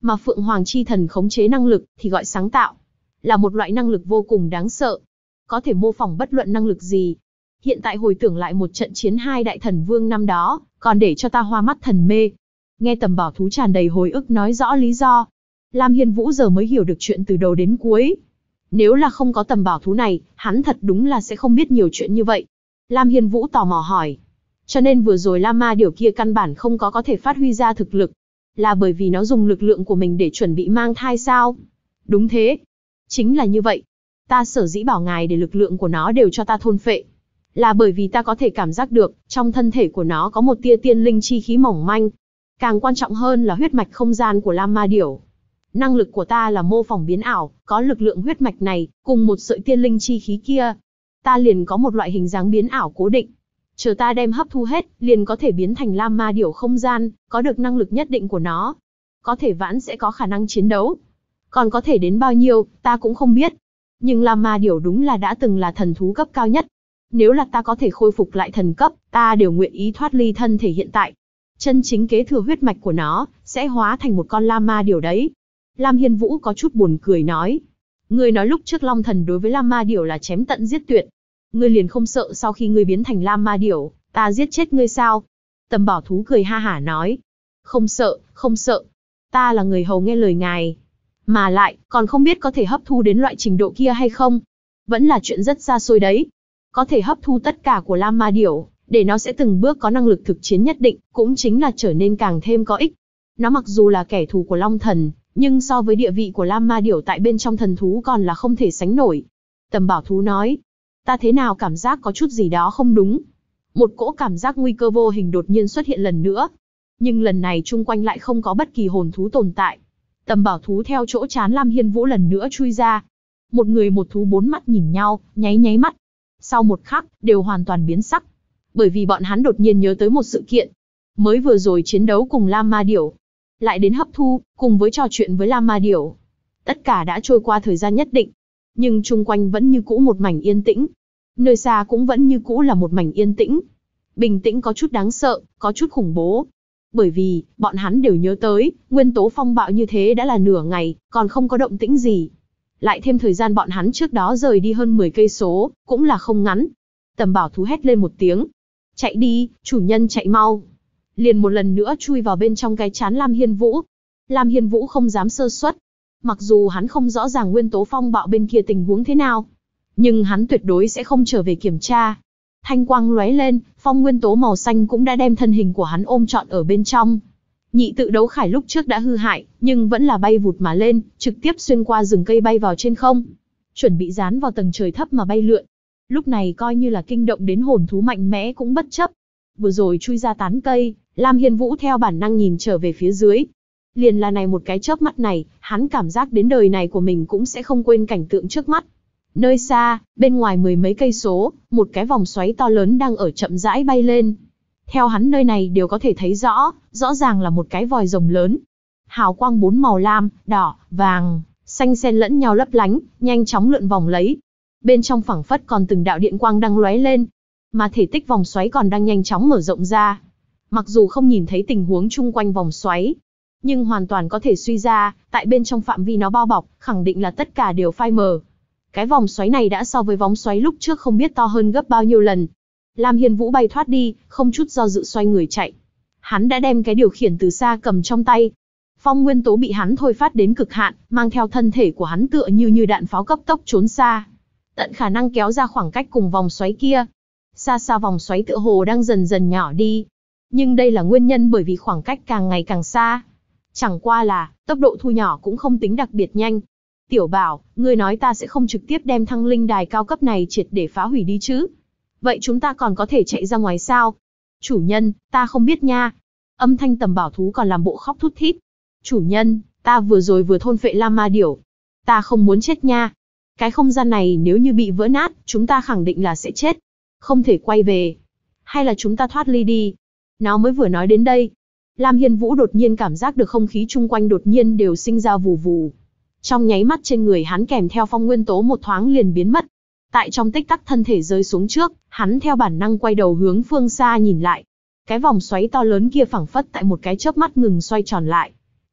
A: Mà Phượng Hoàng Chi Thần khống chế năng lực thì gọi sáng tạo. Là một loại năng lực vô cùng đáng sợ. Có thể mô phỏng bất luận năng lực gì. Hiện tại hồi tưởng lại một trận chiến hai đại thần vương năm đó, còn để cho ta hoa mắt thần mê. Nghe Tầm Bảo Thú tràn đầy hồi ức nói rõ lý do. Lam Hiên Vũ giờ mới hiểu được chuyện từ đầu đến cuối. Nếu là không có Tầm Bảo Thú này, hắn thật đúng là sẽ không biết nhiều chuyện như vậy. Lam Hiên Vũ tò mò hỏi. Cho nên vừa rồi Lam Ma Điểu kia căn bản không có thể phát huy ra thực lực. Là bởi vì nó dùng lực lượng của mình để chuẩn bị mang thai sao? Đúng thế. Chính là như vậy. Ta sở dĩ bảo ngài để lực lượng của nó đều cho ta thôn phệ. Là bởi vì ta có thể cảm giác được, trong thân thể của nó có một tia tiên linh chi khí mỏng manh. Càng quan trọng hơn là huyết mạch không gian của Lam Ma Điểu. Năng lực của ta là mô phỏng biến ảo, có lực lượng huyết mạch này, cùng một sợi tiên linh chi khí kia. Ta liền có một loại hình dáng biến ảo cố định. Chờ ta đem hấp thu hết, liền có thể biến thành Lam Ma Điểu không gian, có được năng lực nhất định của nó. Có thể vãn sẽ có khả năng chiến đấu. Còn có thể đến bao nhiêu, ta cũng không biết. Nhưng Lam Ma Điểu đúng là đã từng là thần thú cấp cao nhất. Nếu là ta có thể khôi phục lại thần cấp, ta đều nguyện ý thoát ly thân thể hiện tại. Chân chính kế thừa huyết mạch của nó, sẽ hóa thành một con Lam Ma Điểu đấy. Lam Hiên Vũ có chút buồn cười nói. Ngươi nói lúc trước Long Thần đối với Lam Ma Điểu là chém tận giết tuyệt. Ngươi liền không sợ sau khi ngươi biến thành Lam Ma Điểu, ta giết chết ngươi sao? Tầm Bảo Thú cười ha hả nói. Không sợ, không sợ. Ta là người hầu nghe lời ngài. Mà lại, còn không biết có thể hấp thu đến loại trình độ kia hay không. Vẫn là chuyện rất xa xôi đấy. Có thể hấp thu tất cả của Lam Ma Điểu, để nó sẽ từng bước có năng lực thực chiến nhất định, cũng chính là trở nên càng thêm có ích. Nó mặc dù là kẻ thù của Long Thần, nhưng so với địa vị của Lam Ma Điểu tại bên trong thần thú còn là không thể sánh nổi. Tầm Bảo Thú nói, ta thế nào cảm giác có chút gì đó không đúng. Một cỗ cảm giác nguy cơ vô hình đột nhiên xuất hiện lần nữa. Nhưng lần này chung quanh lại không có bất kỳ hồn thú tồn tại. Tầm Bảo Thú theo chỗ trán Lam Hiên Vũ lần nữa chui ra. Một người một thú bốn mắt nhìn nhau, nháy nháy mắt. Sau một khắc, đều hoàn toàn biến sắc. Bởi vì bọn hắn đột nhiên nhớ tới một sự kiện. Mới vừa rồi chiến đấu cùng Lam Ma Điểu. Lại đến hấp thu, cùng với trò chuyện với Lam Ma Điểu. Tất cả đã trôi qua thời gian nhất định. Nhưng chung quanh vẫn như cũ một mảnh yên tĩnh. Nơi xa cũng vẫn như cũ là một mảnh yên tĩnh. Bình tĩnh có chút đáng sợ, có chút khủng bố. Bởi vì, bọn hắn đều nhớ tới, nguyên tố phong bạo như thế đã là nửa ngày, còn không có động tĩnh gì. Lại thêm thời gian bọn hắn trước đó rời đi hơn 10 cây số, cũng là không ngắn. Tầm Bảo Thú hét lên một tiếng. Chạy đi, chủ nhân chạy mau. Liền một lần nữa chui vào bên trong cái trán Lam Hiên Vũ. Lam Hiên Vũ không dám sơ suất. Mặc dù hắn không rõ ràng nguyên tố phong bạo bên kia tình huống thế nào, nhưng hắn tuyệt đối sẽ không trở về kiểm tra. Thanh quang lóe lên, phong nguyên tố màu xanh cũng đã đem thân hình của hắn ôm trọn ở bên trong. Nhị tự đấu khải lúc trước đã hư hại, nhưng vẫn là bay vụt mà lên, trực tiếp xuyên qua rừng cây bay vào trên không. Chuẩn bị dán vào tầng trời thấp mà bay lượn. Lúc này coi như là kinh động đến hồn thú mạnh mẽ cũng bất chấp. Vừa rồi chui ra tán cây, Lam Hiên Vũ theo bản năng nhìn trở về phía dưới. Liền là này một cái chớp mắt này, hắn cảm giác đến đời này của mình cũng sẽ không quên cảnh tượng trước mắt. Nơi xa, bên ngoài 10 mấy cây số, một cái vòng xoáy to lớn đang ở chậm rãi bay lên. Theo hắn nơi này đều có thể thấy rõ, rõ ràng là một cái vòi rồng lớn. Hào quang 4 màu lam, đỏ, vàng, xanh xen lẫn nhau lấp lánh, nhanh chóng lượn vòng lấy. Bên trong phảng phất còn từng đạo điện quang đang lóe lên, mà thể tích vòng xoáy còn đang nhanh chóng mở rộng ra. Mặc dù không nhìn thấy tình huống chung quanh vòng xoáy, nhưng hoàn toàn có thể suy ra, tại bên trong phạm vi nó bao bọc, khẳng định là tất cả đều phai mờ. Cái vòng xoáy này đã so với vòng xoáy lúc trước không biết to hơn gấp bao nhiêu lần. Lam Hiên Vũ bay thoát đi, không chút do dự xoay người chạy. Hắn đã đem cái điều khiển từ xa cầm trong tay. Phong nguyên tố bị hắn thôi phát đến cực hạn, mang theo thân thể của hắn tựa như đạn pháo cấp tốc trốn xa. Tận khả năng kéo ra khoảng cách cùng vòng xoáy kia. Xa xa vòng xoáy tựa hồ đang dần dần nhỏ đi. Nhưng đây là nguyên nhân bởi vì khoảng cách càng ngày càng xa. Chẳng qua là, tốc độ thu nhỏ cũng không tính đặc biệt nhanh. Tiểu Bảo, ngươi nói ta sẽ không trực tiếp đem thăng linh đài cao cấp này triệt để phá hủy đi chứ? Vậy chúng ta còn có thể chạy ra ngoài sao? Chủ nhân, ta không biết nha. Âm thanh Tầm Bảo Thú còn làm bộ khóc thút thít. Chủ nhân, ta vừa rồi vừa thôn phệ Lam Ma Điểu. Ta không muốn chết nha. Cái không gian này nếu như bị vỡ nát, chúng ta khẳng định là sẽ chết. Không thể quay về. Hay là chúng ta thoát ly đi? Nó mới vừa nói đến đây. Lam Hiên Vũ đột nhiên cảm giác được không khí chung quanh đột nhiên đều sinh ra vù vù. Trong nháy mắt trên người hắn kèm theo phong nguyên tố một thoáng liền biến mất. Tại trong tích tắc thân thể rơi xuống trước, hắn theo bản năng quay đầu hướng phương xa nhìn lại. Cái vòng xoáy to lớn kia phảng phất tại một cái chớp mắt ngừng xoay tròn lại.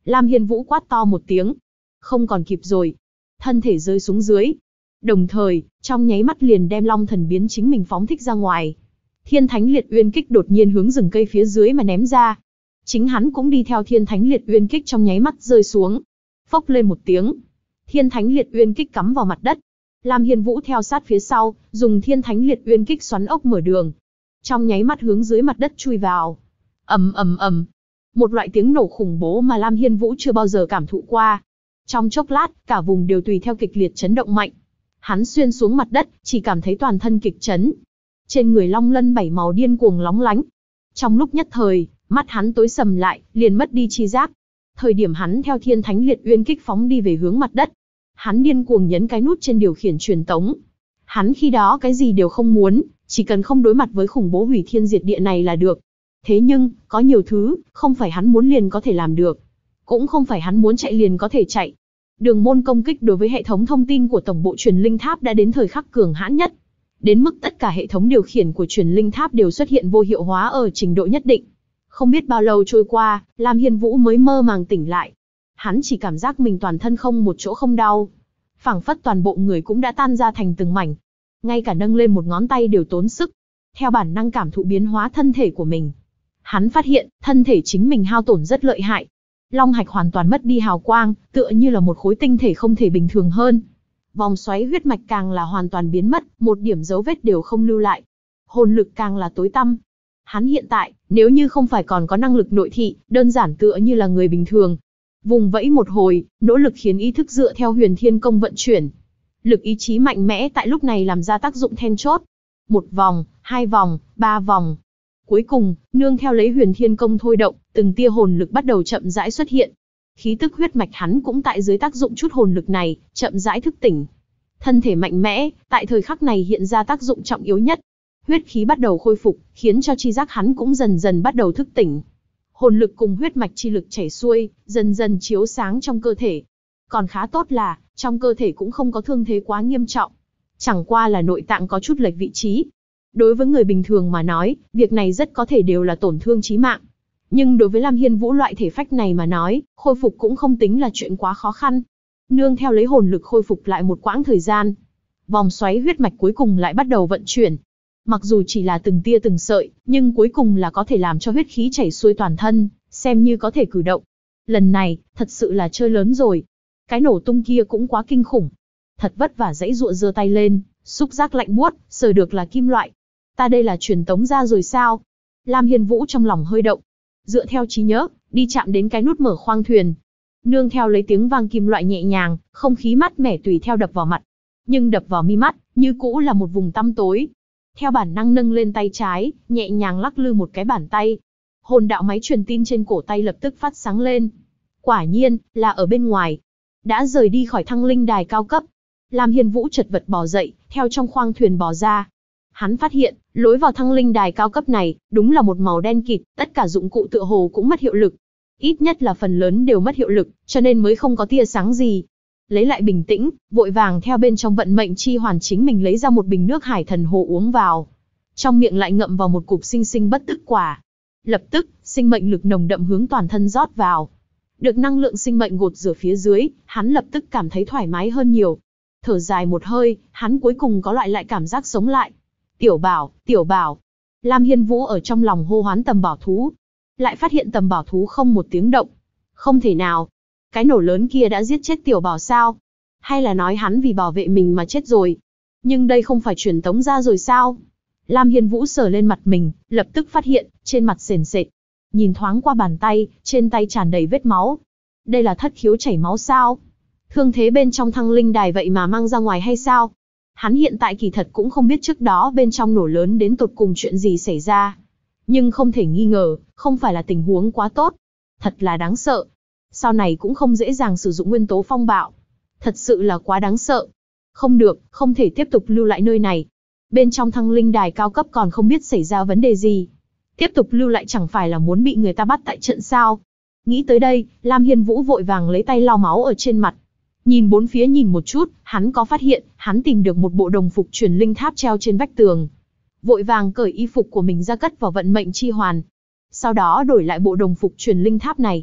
A: Lam Hiên Vũ quát to một tiếng. Không còn kịp rồi. Thân thể rơi xuống dưới. Đồng thời, trong nháy mắt liền đem Long Thần biến chính mình phóng thích ra ngoài. Thiên Thánh Liệt Uyên Kích đột nhiên hướng rừng cây phía dưới mà ném ra. Chính hắn cũng đi theo Thiên Thánh Liệt Uyên Kích trong nháy mắt rơi xuống. Phốc lên một tiếng. Thiên Thánh Liệt Uyên Kích cắm vào mặt đất. Lam Hiên Vũ theo sát phía sau, dùng Thiên Thánh Liệt Uyên Kích xoắn ốc mở đường. Trong nháy mắt hướng dưới mặt đất chui vào. Ầm ầm ầm. Một loại tiếng nổ khủng bố mà Lam Hiên Vũ chưa bao giờ cảm thụ qua. Trong chốc lát, cả vùng đều tùy theo kịch liệt chấn động mạnh. Hắn xuyên xuống mặt đất, chỉ cảm thấy toàn thân kịch chấn. Trên người long lân 7 màu điên cuồng lóng lánh. Trong lúc nhất thời, mắt hắn tối sầm lại, liền mất đi chi giác. Thời điểm hắn theo Thiên Thánh Liệt Uyên Kích phóng đi về hướng mặt đất. Hắn điên cuồng nhấn cái nút trên điều khiển truyền tống. Hắn khi đó cái gì đều không muốn, chỉ cần không đối mặt với khủng bố hủy thiên diệt địa này là được. Thế nhưng, có nhiều thứ, không phải hắn muốn liền có thể làm được. Cũng không phải hắn muốn chạy liền có thể chạy. Đường môn công kích đối với hệ thống thông tin của tổng bộ truyền linh tháp đã đến thời khắc cường hãn nhất. Đến mức tất cả hệ thống điều khiển của truyền linh tháp đều xuất hiện vô hiệu hóa ở trình độ nhất định. Không biết bao lâu trôi qua, Lam Hiên Vũ mới mơ màng tỉnh lại. Hắn chỉ cảm giác mình toàn thân không một chỗ không đau. Phảng phất toàn bộ người cũng đã tan ra thành từng mảnh. Ngay cả nâng lên một ngón tay đều tốn sức. Theo bản năng cảm thụ biến hóa thân thể của mình. Hắn phát hiện, thân thể chính mình hao tổn rất lợi hại. Long hạch hoàn toàn mất đi hào quang, tựa như là một khối tinh thể không thể bình thường hơn. Vòng xoáy huyết mạch càng là hoàn toàn biến mất, một điểm dấu vết đều không lưu lại. Hồn lực càng là tối tăm. Hắn hiện tại, nếu như không phải còn có năng lực nội thị, đơn giản tựa như là người bình thường. Vùng vẫy một hồi, nỗ lực khiến ý thức dựa theo Huyền Thiên Công vận chuyển. Lực ý chí mạnh mẽ tại lúc này làm ra tác dụng then chốt. 1 vòng, 2 vòng, 3 vòng. Cuối cùng, nương theo lấy Huyền Thiên Công thôi động, từng tia hồn lực bắt đầu chậm rãi xuất hiện. Khí tức huyết mạch hắn cũng tại dưới tác dụng chút hồn lực này, chậm rãi thức tỉnh. Thân thể mạnh mẽ, tại thời khắc này hiện ra tác dụng trọng yếu nhất. Huyết khí bắt đầu khôi phục, khiến cho chi giác hắn cũng dần dần bắt đầu thức tỉnh. Hồn lực cùng huyết mạch chi lực chảy xuôi, dần dần chiếu sáng trong cơ thể. Còn khá tốt là, trong cơ thể cũng không có thương thế quá nghiêm trọng. Chẳng qua là nội tạng có chút lệch vị trí. Đối với người bình thường mà nói, việc này rất có thể đều là tổn thương chí mạng. Nhưng đối với Lam Hiên Vũ loại thể phách này mà nói, khôi phục cũng không tính là chuyện quá khó khăn. Nương theo lấy hồn lực khôi phục lại một quãng thời gian. Vòng xoáy huyết mạch cuối cùng lại bắt đầu vận chuyển. Mặc dù chỉ là từng tia từng sợi, nhưng cuối cùng là có thể làm cho huyết khí chảy xuôi toàn thân, xem như có thể cử động. Lần này, thật sự là chơi lớn rồi. Cái nổ tung kia cũng quá kinh khủng. Thật vất vả giãy giụa giơ tay lên, xúc giác lạnh buốt, sờ được là kim loại. Ta đây là truyền tống ra rồi sao? Lam Hiên Vũ trong lòng hơi động. Dựa theo trí nhớ, đi chạm đến cái nút mở khoang thuyền. Nương theo lấy tiếng vang kim loại nhẹ nhàng, không khí mát mẻ tùy theo đập vào mặt. Nhưng đập vào mi mắt, như cũ là một vùng tăm tối. Theo bản năng nâng lên tay trái, nhẹ nhàng lắc lư một cái bàn tay. Hồn đạo máy truyền tin trên cổ tay lập tức phát sáng lên. Quả nhiên, là ở bên ngoài. Đã rời đi khỏi thăng linh đài cao cấp. Lam Hiên Vũ chật vật bò dậy, theo trong khoang thuyền bò ra. Hắn phát hiện, lối vào thăng linh đài cao cấp này, đúng là một màu đen kịt, tất cả dụng cụ tựa hồ cũng mất hiệu lực. Ít nhất là phần lớn đều mất hiệu lực, cho nên mới không có tia sáng gì. Lấy lại bình tĩnh, vội vàng theo bên trong vận mệnh chi hoàn chính mình lấy ra một bình nước hải thần hồ uống vào. Trong miệng lại ngậm vào một cục sinh sinh bất tức quả. Lập tức, sinh mệnh lực nồng đậm hướng toàn thân rót vào. Được năng lượng sinh mệnh gột rửa phía dưới, hắn lập tức cảm thấy thoải mái hơn nhiều. Thở dài một hơi, hắn cuối cùng có loại lại cảm giác sống lại. Tiểu bảo, tiểu bảo. Lam Hiên Vũ ở trong lòng hô hoán tầm bảo thú. Lại phát hiện tầm bảo thú không một tiếng động. Không thể nào. Cái nổ lớn kia đã giết chết tiểu bảo sao? Hay là nói hắn vì bảo vệ mình mà chết rồi? Nhưng đây không phải truyền tống ra rồi sao? Lam Hiên Vũ sờ lên mặt mình, lập tức phát hiện, trên mặt sền sệt. Nhìn thoáng qua bàn tay, trên tay tràn đầy vết máu. Đây là thất khiếu chảy máu sao? Thương thế bên trong thăng linh đài vậy mà mang ra ngoài hay sao? Hắn hiện tại kỳ thật cũng không biết trước đó bên trong nổ lớn đến tột cùng chuyện gì xảy ra. Nhưng không thể nghi ngờ, không phải là tình huống quá tốt. Thật là đáng sợ. Sau này cũng không dễ dàng sử dụng nguyên tố phong bạo. Thật sự là quá đáng sợ. Không được, không thể tiếp tục lưu lại nơi này. Bên trong thăng linh đài cao cấp còn không biết xảy ra vấn đề gì. Tiếp tục lưu lại chẳng phải là muốn bị người ta bắt tại trận sao. Nghĩ tới đây, Lam Hiên Vũ vội vàng lấy tay lau máu ở trên mặt. Nhìn bốn phía nhìn một chút, hắn có phát hiện, hắn tìm được một bộ đồng phục truyền linh tháp treo trên vách tường. Vội vàng cởi y phục của mình ra cất vào vận mệnh chi hoàn. Sau đó đổi lại bộ đồng phục truyền linh tháp này.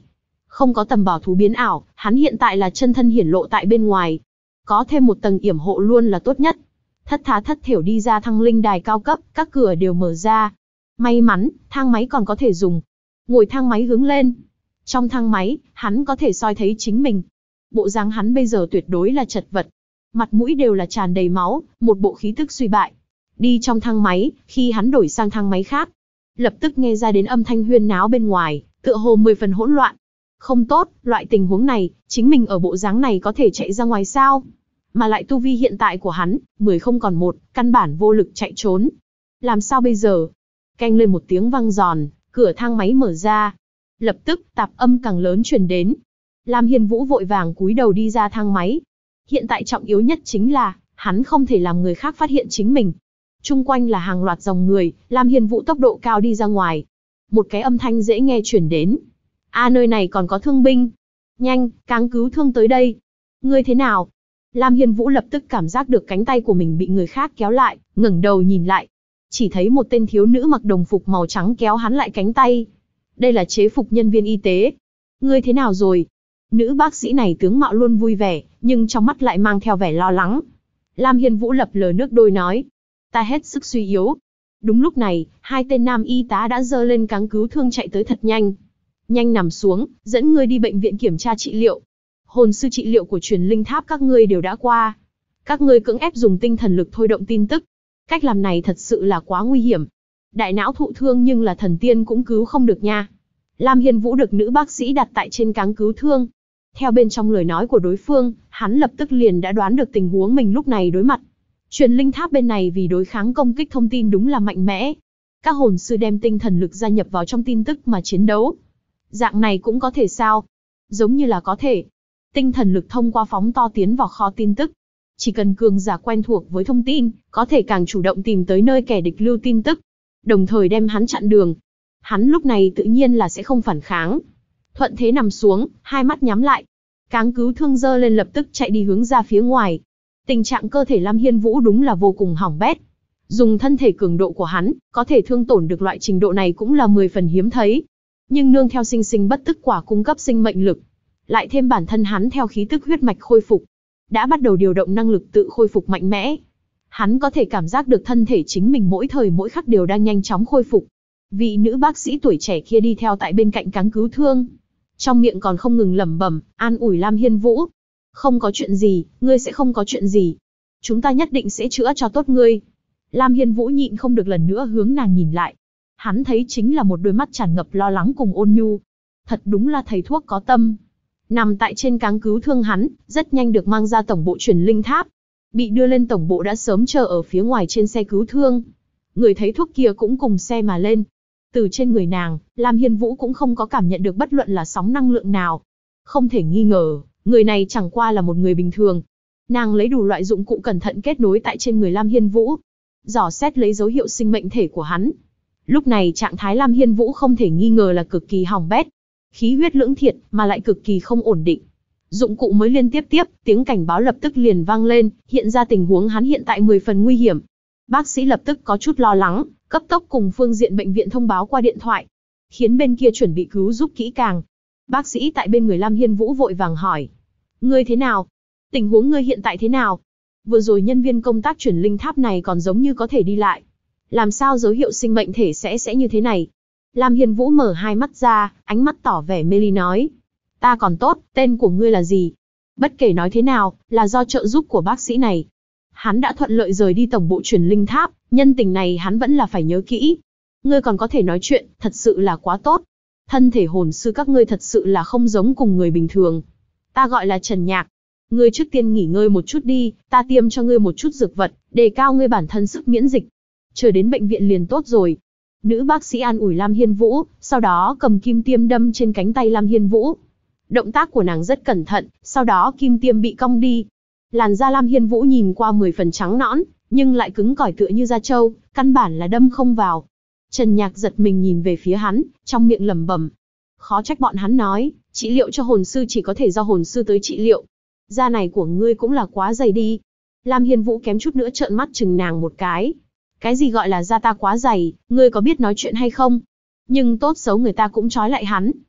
A: Không có tầm bảo thú biến ảo, hắn hiện tại là chân thân hiển lộ tại bên ngoài. Có thêm một tầng yểm hộ luôn là tốt nhất. Thất thá thất thểu đi ra thăng linh đài cao cấp, các cửa đều mở ra. May mắn, thang máy còn có thể dùng. Ngồi thang máy hướng lên. Trong thang máy, hắn có thể soi thấy chính mình. Bộ dáng hắn bây giờ tuyệt đối là chật vật. Mặt mũi đều là tràn đầy máu, một bộ khí tức suy bại. Đi trong thang máy, khi hắn đổi sang thang máy khác, lập tức nghe ra đến âm thanh huyên náo bên ngoài, tựa hồ 10 phần hỗn loạn. Không tốt, loại tình huống này, chính mình ở bộ dáng này có thể chạy ra ngoài sao? Mà lại tu vi hiện tại của hắn, 10 không còn một, căn bản vô lực chạy trốn. Làm sao bây giờ? Keng lên một tiếng vang giòn, cửa thang máy mở ra. Lập tức, tạp âm càng lớn truyền đến. Lam Hiên Vũ vội vàng cúi đầu đi ra thang máy. Hiện tại trọng yếu nhất chính là, hắn không thể làm người khác phát hiện chính mình. Chung quanh là hàng loạt dòng người, Lam Hiên Vũ tốc độ cao đi ra ngoài. Một cái âm thanh dễ nghe truyền đến. Nơi này còn có thương binh. Nhanh, cáng cứu thương tới đây. Ngươi thế nào? Lam Hiên Vũ lập tức cảm giác được cánh tay của mình bị người khác kéo lại, ngẩng đầu nhìn lại. Chỉ thấy một tên thiếu nữ mặc đồng phục màu trắng kéo hắn lại cánh tay. Đây là chế phục nhân viên y tế. Ngươi thế nào rồi? Nữ bác sĩ này tướng mạo luôn vui vẻ, nhưng trong mắt lại mang theo vẻ lo lắng. Lam Hiên Vũ lập lờ nước đôi nói. Ta hết sức suy yếu. Đúng lúc này, hai tên nam y tá đã giơ lên cáng cứu thương chạy tới thật nhanh. Nhanh nằm xuống, dẫn ngươi đi bệnh viện kiểm tra trị liệu. Hồn sư trị liệu của truyền linh tháp các ngươi đều đã qua. Các ngươi cưỡng ép dùng tinh thần lực thôi động tin tức. Cách làm này thật sự là quá nguy hiểm. Đại não thụ thương nhưng là thần tiên cũng cứu không được nha. Lam Hiên Vũ được nữ bác sĩ đặt tại trên cáng cứu thương. Theo bên trong lời nói của đối phương, hắn lập tức liền đã đoán được tình huống mình lúc này đối mặt. Truyền linh tháp bên này vì đối kháng công kích thông tin đúng là mạnh mẽ. Các hồn sư đem tinh thần lực gia nhập vào trong tin tức mà chiến đấu. Dạng này cũng có thể sao? Giống như là có thể. Tinh thần lực thông qua phóng to tiến vào kho tin tức. Chỉ cần cường giả quen thuộc với thông tin, có thể càng chủ động tìm tới nơi kẻ địch lưu tin tức, đồng thời đem hắn chặn đường. Hắn lúc này tự nhiên là sẽ không phản kháng. Thuận thế nằm xuống, hai mắt nhắm lại. Cáng cứu thương giơ lên lập tức chạy đi hướng ra phía ngoài. Tình trạng cơ thể Lam Hiên Vũ đúng là vô cùng hỏng bét. Dùng thân thể cường độ của hắn, có thể thương tổn được loại trình độ này cũng là 10 phần hiếm thấy. Nhưng nương theo sinh sinh bất tức quả cung cấp sinh mệnh lực, lại thêm bản thân hắn theo khí tức huyết mạch khôi phục, đã bắt đầu điều động năng lực tự khôi phục mạnh mẽ. Hắn có thể cảm giác được thân thể chính mình mỗi thời mỗi khắc đều đang nhanh chóng khôi phục. Vị nữ bác sĩ tuổi trẻ kia đi theo tại bên cạnh cáng cứu thương, trong miệng còn không ngừng lẩm bẩm, an ủi Lam Hiên Vũ. Không có chuyện gì, ngươi sẽ không có chuyện gì. Chúng ta nhất định sẽ chữa cho tốt ngươi. Lam Hiên Vũ nhịn không được lần nữa hướng nàng nhìn lại. Hắn thấy chính là một đôi mắt tràn ngập lo lắng cùng ôn nhu. Thật đúng là thầy thuốc có tâm. Nằm tại trên cáng cứu thương hắn, rất nhanh được mang ra tổng bộ truyền linh tháp. Bị đưa lên tổng bộ đã sớm chờ ở phía ngoài trên xe cứu thương. Người thấy thuốc kia cũng cùng xe mà lên. Từ trên người nàng, Lam Hiên Vũ cũng không có cảm nhận được bất luận là sóng năng lượng nào. Không thể nghi ngờ, người này chẳng qua là một người bình thường. Nàng lấy đủ loại dụng cụ cẩn thận kết nối tại trên người Lam Hiên Vũ, dò xét lấy dấu hiệu sinh mệnh thể của hắn. Lúc này trạng thái Lam Hiên Vũ không thể nghi ngờ là cực kỳ hỏng bét. Khí huyết lưỡng thiệt mà lại cực kỳ không ổn định. Dụng cụ mới liên tiếp, tiếng cảnh báo lập tức liền vang lên, hiện ra tình huống hắn hiện tại 10 phần nguy hiểm. Bác sĩ lập tức có chút lo lắng, cấp tốc cùng phương diện bệnh viện thông báo qua điện thoại, khiến bên kia chuẩn bị cứu giúp kỹ càng. Bác sĩ tại bên người Lam Hiên Vũ vội vàng hỏi. Ngươi thế nào? Tình huống ngươi hiện tại thế nào? Vừa rồi nhân viên công tác truyền linh tháp này còn giống như có thể đi lại. Làm sao dấu hiệu sinh mệnh thể sẽ như thế này? Lam Hiên Vũ mở hai mắt ra, ánh mắt tỏ vẻ mê ly nói. Ta còn tốt, tên của ngươi là gì? Bất kể nói thế nào, là do trợ giúp của bác sĩ này. Hắn đã thuận lợi rời đi tổng bộ truyền linh tháp, nhân tình này hắn vẫn là phải nhớ kỹ. Ngươi còn có thể nói chuyện, thật sự là quá tốt. Thân thể hồn sư các ngươi thật sự là không giống cùng người bình thường. Ta gọi là Trần Nhạc. Ngươi trước tiên nghỉ ngơi một chút đi, ta tiêm cho ngươi một chút dược vật, đề cao ngươi bản thân sức miễn dịch. Chờ đến bệnh viện liền tốt rồi. Nữ bác sĩ an ủi Lam Hiên Vũ, sau đó cầm kim tiêm đâm trên cánh tay Lam Hiên Vũ. Động tác của nàng rất cẩn thận, sau đó kim tiêm bị cong đi. Làn da Lam Hiên Vũ nhìn qua 10 phần trắng nõn, nhưng lại cứng cỏi tựa như da trâu, căn bản là đâm không vào. Trần Nhạc giật mình nhìn về phía hắn, trong miệng lẩm bẩm. Khó trách bọn hắn nói, trị liệu cho hồn sư chỉ có thể do hồn sư tới trị liệu. Da này của ngươi cũng là quá dày đi. Lam Hiên Vũ kém chút nữa trợn mắt chừng nàng một cái. Cái gì gọi là da ta quá dày, ngươi có biết nói chuyện hay không? Nhưng tốt xấu người ta cũng trói lại hắn,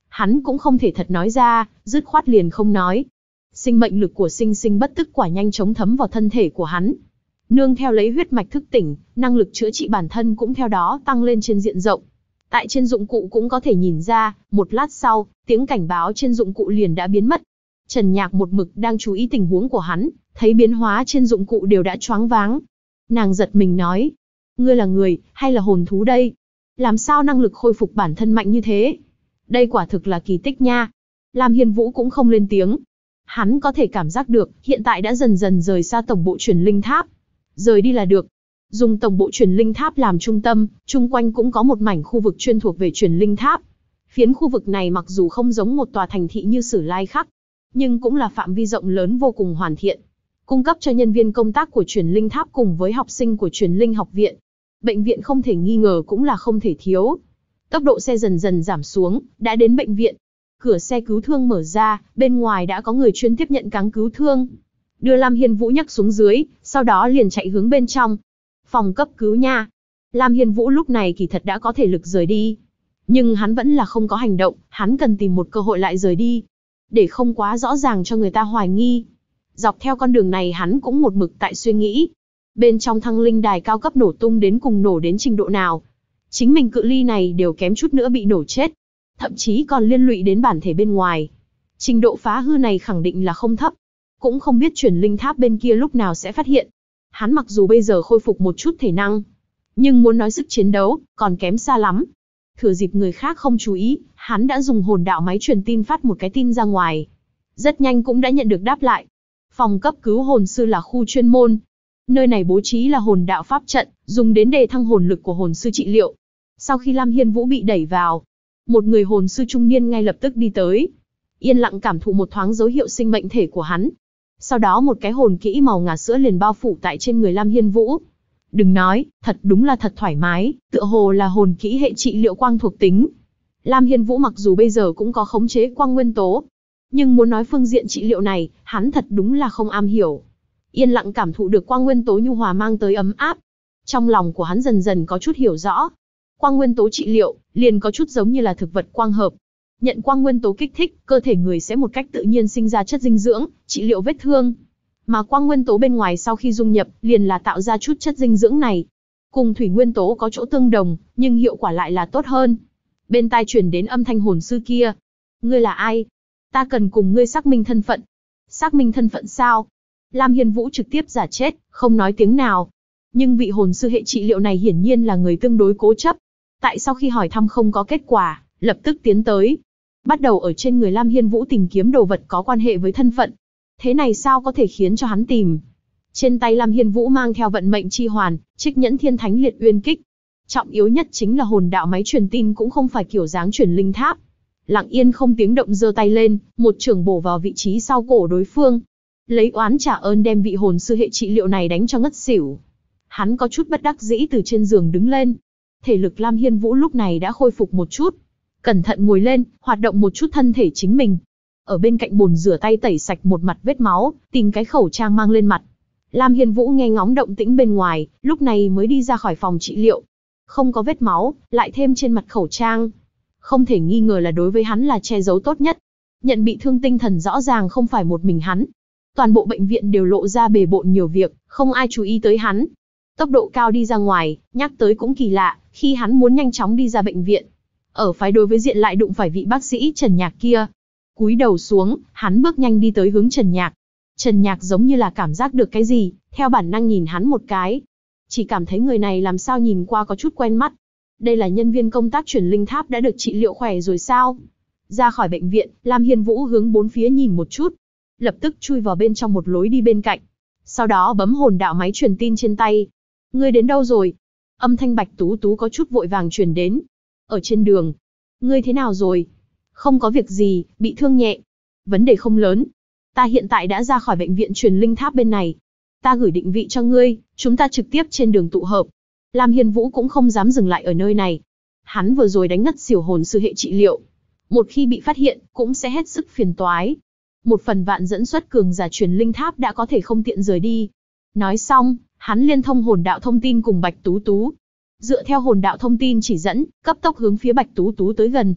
A: Hắn cũng không thể thật nói ra, dứt khoát liền không nói. Sinh mệnh lực của sinh sinh bất tức quả nhanh chóng thấm vào thân thể của hắn. Nương theo lấy huyết mạch thức tỉnh, năng lực chữa trị bản thân cũng theo đó tăng lên trên diện rộng. Tại trên dụng cụ cũng có thể nhìn ra, một lát sau, tiếng cảnh báo trên dụng cụ liền đã biến mất. Trần Nhạc một mực đang chú ý tình huống của hắn, thấy biến hóa trên dụng cụ đều đã choáng váng. Nàng giật mình nói, ngươi là người, hay là hồn thú đây? Làm sao năng lực khôi phục bản thân mạnh như thế? Đây quả thực là kỳ tích nha. Lam Hiên Vũ cũng không lên tiếng. Hắn có thể cảm giác được, hiện tại đã dần dần rời xa tổng bộ truyền linh tháp. Rời đi là được. Dùng tổng bộ truyền linh tháp làm trung tâm, chung quanh cũng có một mảnh khu vực chuyên thuộc về truyền linh tháp. Phiến khu vực này mặc dù không giống một tòa thành thị như Sử Lai Khắc, nhưng cũng là phạm vi rộng lớn vô cùng hoàn thiện, cung cấp cho nhân viên công tác của truyền linh tháp cùng với học sinh của truyền linh học viện. Bệnh viện không thể nghi ngờ cũng là không thể thiếu. Tốc độ xe dần dần giảm xuống, đã đến bệnh viện. Cửa xe cứu thương mở ra, bên ngoài đã có người chuyên tiếp nhận cáng cứu thương. Đưa Lam Hiên Vũ nhấc xuống dưới, sau đó liền chạy hướng bên trong. Phòng cấp cứu nha. Lam Hiên Vũ lúc này kỳ thật đã có thể lực rời đi. Nhưng hắn vẫn là không có hành động, hắn cần tìm một cơ hội lại rời đi. Để không quá rõ ràng cho người ta hoài nghi. Dọc theo con đường này hắn cũng một mực tại suy nghĩ. Bên trong thăng linh đài cao cấp nổ tung đến cùng nổ đến trình độ nào. Chính mình cự ly này đều kém chút nữa bị nổ chết. Thậm chí còn liên lụy đến bản thể bên ngoài. Trình độ phá hư này khẳng định là không thấp. Cũng không biết truyền linh tháp bên kia lúc nào sẽ phát hiện. Hắn mặc dù bây giờ khôi phục một chút thể năng, nhưng muốn nói sức chiến đấu, còn kém xa lắm. Thừa dịp người khác không chú ý, hắn đã dùng hồn đạo máy truyền tin phát một cái tin ra ngoài. Rất nhanh cũng đã nhận được đáp lại. Phòng cấp cứu hồn sư là khu chuyên môn. Nơi này bố trí là hồn đạo pháp trận, dùng đến đề thăng hồn lực của hồn sư trị liệu. Sau khi Lam Hiên Vũ bị đẩy vào, một người hồn sư trung niên ngay lập tức đi tới. Yên lặng cảm thụ một thoáng dấu hiệu sinh mệnh thể của hắn. Sau đó một cái hồn kỹ màu ngà sữa liền bao phủ tại trên người Lam Hiên Vũ. Đừng nói, thật đúng là thật thoải mái, tựa hồ là hồn kỹ hệ trị liệu quang thuộc tính. Lam Hiên Vũ mặc dù bây giờ cũng có khống chế quang nguyên tố, nhưng muốn nói phương diện trị liệu này, hắn thật đúng là không am hiểu. Yên lặng cảm thụ được quang nguyên tố nhu hòa mang tới ấm áp. Trong lòng của hắn dần dần có chút hiểu rõ. Quang nguyên tố trị liệu, liền có chút giống như là thực vật quang hợp. Nhận quang nguyên tố kích thích, cơ thể người sẽ một cách tự nhiên sinh ra chất dinh dưỡng, trị liệu vết thương. Mà quang nguyên tố bên ngoài sau khi dung nhập, liền là tạo ra chút chất dinh dưỡng này. Cùng thủy nguyên tố có chỗ tương đồng, nhưng hiệu quả lại là tốt hơn. Bên tai truyền đến âm thanh hồn sư kia. Ngươi là ai? Ta cần cùng ngươi xác minh thân phận. Xác minh thân phận sao? Lam Hiên Vũ trực tiếp giả chết, không nói tiếng nào. Nhưng vị hồn sư hệ trị liệu này hiển nhiên là người tương đối cố chấp. Tại sau khi hỏi thăm không có kết quả, lập tức tiến tới. Bắt đầu ở trên người Lam Hiên Vũ tìm kiếm đồ vật có quan hệ với thân phận. Thế này sao có thể khiến cho hắn tìm? Trên tay Lam Hiên Vũ mang theo vận mệnh chi hoàn, trích nhẫn thiên thánh liệt uyên kích. Trọng yếu nhất chính là hồn đạo máy truyền tin cũng không phải kiểu dáng truyền linh tháp. Lặng yên không tiếng động giơ tay lên, một chưởng bổ vào vị trí sau cổ đối phương. Lấy oán trả ơn đem vị hồn sư hệ trị liệu này đánh cho ngất xỉu. Hắn có chút bất đắc dĩ từ trên giường đứng lên. Thể lực Lam Hiên Vũ lúc này đã khôi phục một chút. Cẩn thận ngồi lên, hoạt động một chút thân thể chính mình. Ở bên cạnh bồn rửa tay tẩy sạch một mặt vết máu, tìm cái khẩu trang mang lên mặt. Lam Hiên Vũ nghe ngóng động tĩnh bên ngoài, lúc này mới đi ra khỏi phòng trị liệu. Không có vết máu, lại thêm trên mặt khẩu trang. Không thể nghi ngờ là đối với hắn là che giấu tốt nhất. Nhận bị thương tinh thần rõ ràng không phải một mình hắn. Toàn bộ bệnh viện đều lộ ra bề bộn nhiều việc, không ai chú ý tới hắn. Tốc độ cao đi ra ngoài, nhắc tới cũng kỳ lạ, khi hắn muốn nhanh chóng đi ra bệnh viện. Ở phái đối với diện lại đụng phải vị bác sĩ Trần Nhạc kia. Cúi đầu xuống, hắn bước nhanh đi tới hướng Trần Nhạc. Trần Nhạc giống như là cảm giác được cái gì, theo bản năng nhìn hắn một cái. Chỉ cảm thấy người này làm sao nhìn qua có chút quen mắt. Đây là nhân viên công tác truyền linh tháp đã được trị liệu khỏe rồi sao? Ra khỏi bệnh viện, Lam Hiên Vũ hướng bốn phía nhìn một chút. Lập tức chui vào bên trong một lối đi bên cạnh. Sau đó bấm hồn đạo máy truyền tin trên tay. Ngươi đến đâu rồi? Âm thanh Bạch Tú Tú có chút vội vàng truyền đến. Ở trên đường. Ngươi thế nào rồi? Không có việc gì, bị thương nhẹ. Vấn đề không lớn. Ta hiện tại đã ra khỏi bệnh viện truyền linh tháp bên này. Ta gửi định vị cho ngươi, chúng ta trực tiếp trên đường tụ hợp. Lam Hiên Vũ cũng không dám dừng lại ở nơi này. Hắn vừa rồi đánh ngất xỉu hồn sư hệ trị liệu. Một khi bị phát hiện, cũng sẽ hết sức phiền toái. Một phần vạn dẫn xuất cường giả truyền linh tháp đã có thể không tiện rời đi. Nói xong, hắn liên thông hồn đạo thông tin cùng Bạch Tú Tú. Dựa theo hồn đạo thông tin chỉ dẫn, cấp tốc hướng phía Bạch Tú Tú tới gần.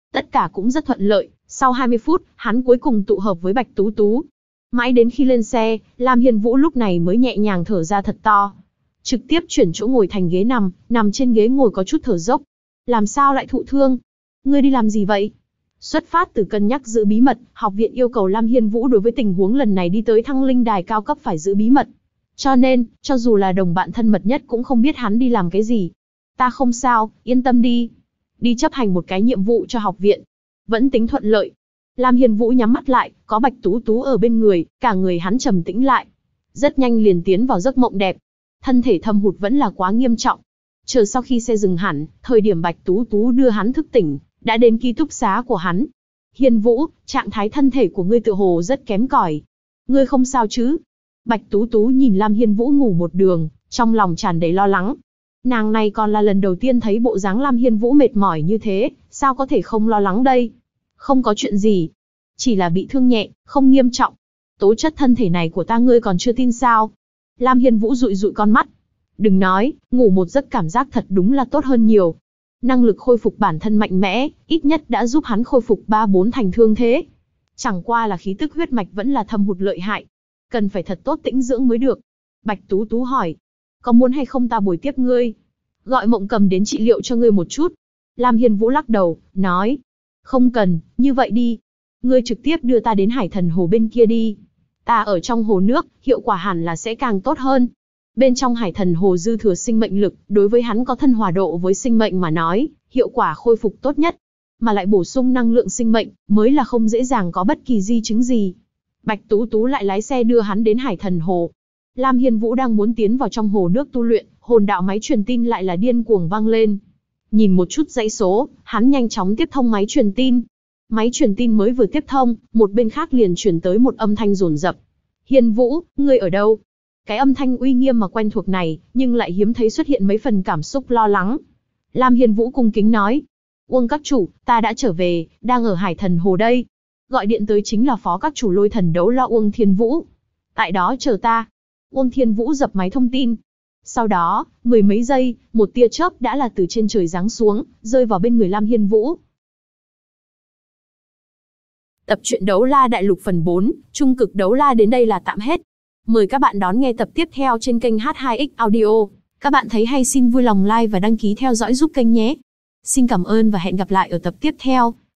A: Tất cả cũng rất thuận lợi, sau 20 phút, hắn cuối cùng tụ hợp với Bạch Tú Tú. Mãi đến khi lên xe, Lam Hiên Vũ lúc này mới nhẹ nhàng thở ra thật to. Trực tiếp chuyển chỗ ngồi thành ghế nằm trên ghế ngồi có chút thở dốc. Làm sao lại thụ thương? Ngươi đi làm gì vậy? Xuất phát từ cân nhắc giữ bí mật, học viện yêu cầu Lam Hiên Vũ đối với tình huống lần này đi tới Thăng Linh Đài cao cấp phải giữ bí mật. Cho nên, cho dù là đồng bạn thân mật nhất cũng không biết hắn đi làm cái gì. Ta không sao, yên tâm đi. Đi chấp hành một cái nhiệm vụ cho học viện. Vẫn tính thuận lợi. Lam Hiên Vũ nhắm mắt lại, có Bạch Tú Tú ở bên người, cả người hắn trầm tĩnh lại. Rất nhanh liền tiến vào giấc mộng đẹp. Thân thể thâm hụt vẫn là quá nghiêm trọng. Chờ sau khi xe dừng hẳn, thời điểm Bạch Tú Tú đưa hắn thức tỉnh, đã đến ký túc xá của hắn. Hiên Vũ, trạng thái thân thể của ngươi tựa hồ rất kém cỏi. Ngươi không sao chứ? Bạch Tú Tú nhìn Lam Hiên Vũ ngủ một đường, trong lòng tràn đầy lo lắng. Nàng này còn là lần đầu tiên thấy bộ dáng Lam Hiên Vũ mệt mỏi như thế, sao có thể không lo lắng đây? Không có chuyện gì, chỉ là bị thương nhẹ, không nghiêm trọng. Tố chất thân thể này của ta ngươi còn chưa tin sao? Lam Hiên Vũ dụi dụi con mắt. Đừng nói, ngủ một giấc cảm giác thật đúng là tốt hơn nhiều. Năng lực khôi phục bản thân mạnh mẽ, ít nhất đã giúp hắn khôi phục 3-4 thành thương thế. Chẳng qua là khí tức huyết mạch vẫn là thâm hụt lợi hại. Cần phải thật tốt tĩnh dưỡng mới được. Bạch Tú Tú hỏi, có muốn hay không ta bồi tiếp ngươi? Gọi Mộng Cầm đến trị liệu cho ngươi một chút. Lam Hiên Vũ lắc đầu, nói, không cần, như vậy đi. Ngươi trực tiếp đưa ta đến Hải Thần Hồ bên kia đi. Ta ở trong hồ nước, hiệu quả hẳn là sẽ càng tốt hơn. Bên trong Hải Thần Hồ dư thừa sinh mệnh lực, đối với hắn có thân hòa độ với sinh mệnh mà nói, hiệu quả khôi phục tốt nhất. Mà lại bổ sung năng lượng sinh mệnh, mới là không dễ dàng có bất kỳ di chứng gì. Bạch Tú Tú lại lái xe đưa hắn đến Hải Thần Hồ. Lam Hiên Vũ đang muốn tiến vào trong hồ nước tu luyện, hồn đạo máy truyền tin lại là điên cuồng vang lên. Nhìn một chút dãy số, hắn nhanh chóng tiếp thông máy truyền tin. Máy truyền tin mới vừa tiếp thông, một bên khác liền truyền tới một âm thanh dồn dập. Hiên Vũ, ngươi ở đâu? Cái âm thanh uy nghiêm mà quen thuộc này, nhưng lại hiếm thấy xuất hiện mấy phần cảm xúc lo lắng. Lam Hiên Vũ cung kính nói, Uông các chủ, ta đã trở về, đang ở Hải Thần Hồ đây. Gọi điện tới chính là phó các chủ Lôi Thần Đấu La Uông Thiên Vũ. Tại đó chờ ta. Uông Thiên Vũ dập máy thông tin. Sau đó, mười mấy giây, một tia chớp đã là từ trên trời giáng xuống, rơi vào bên người Lam Hiên Vũ. Tập truyện Đấu La Đại Lục phần 4, Trung Cực Đấu La đến đây là tạm hết. Mời các bạn đón nghe tập tiếp theo trên kênh H2X Audio. Các bạn thấy hay xin vui lòng like và đăng ký theo dõi giúp kênh nhé. Xin cảm ơn và hẹn gặp lại ở tập tiếp theo.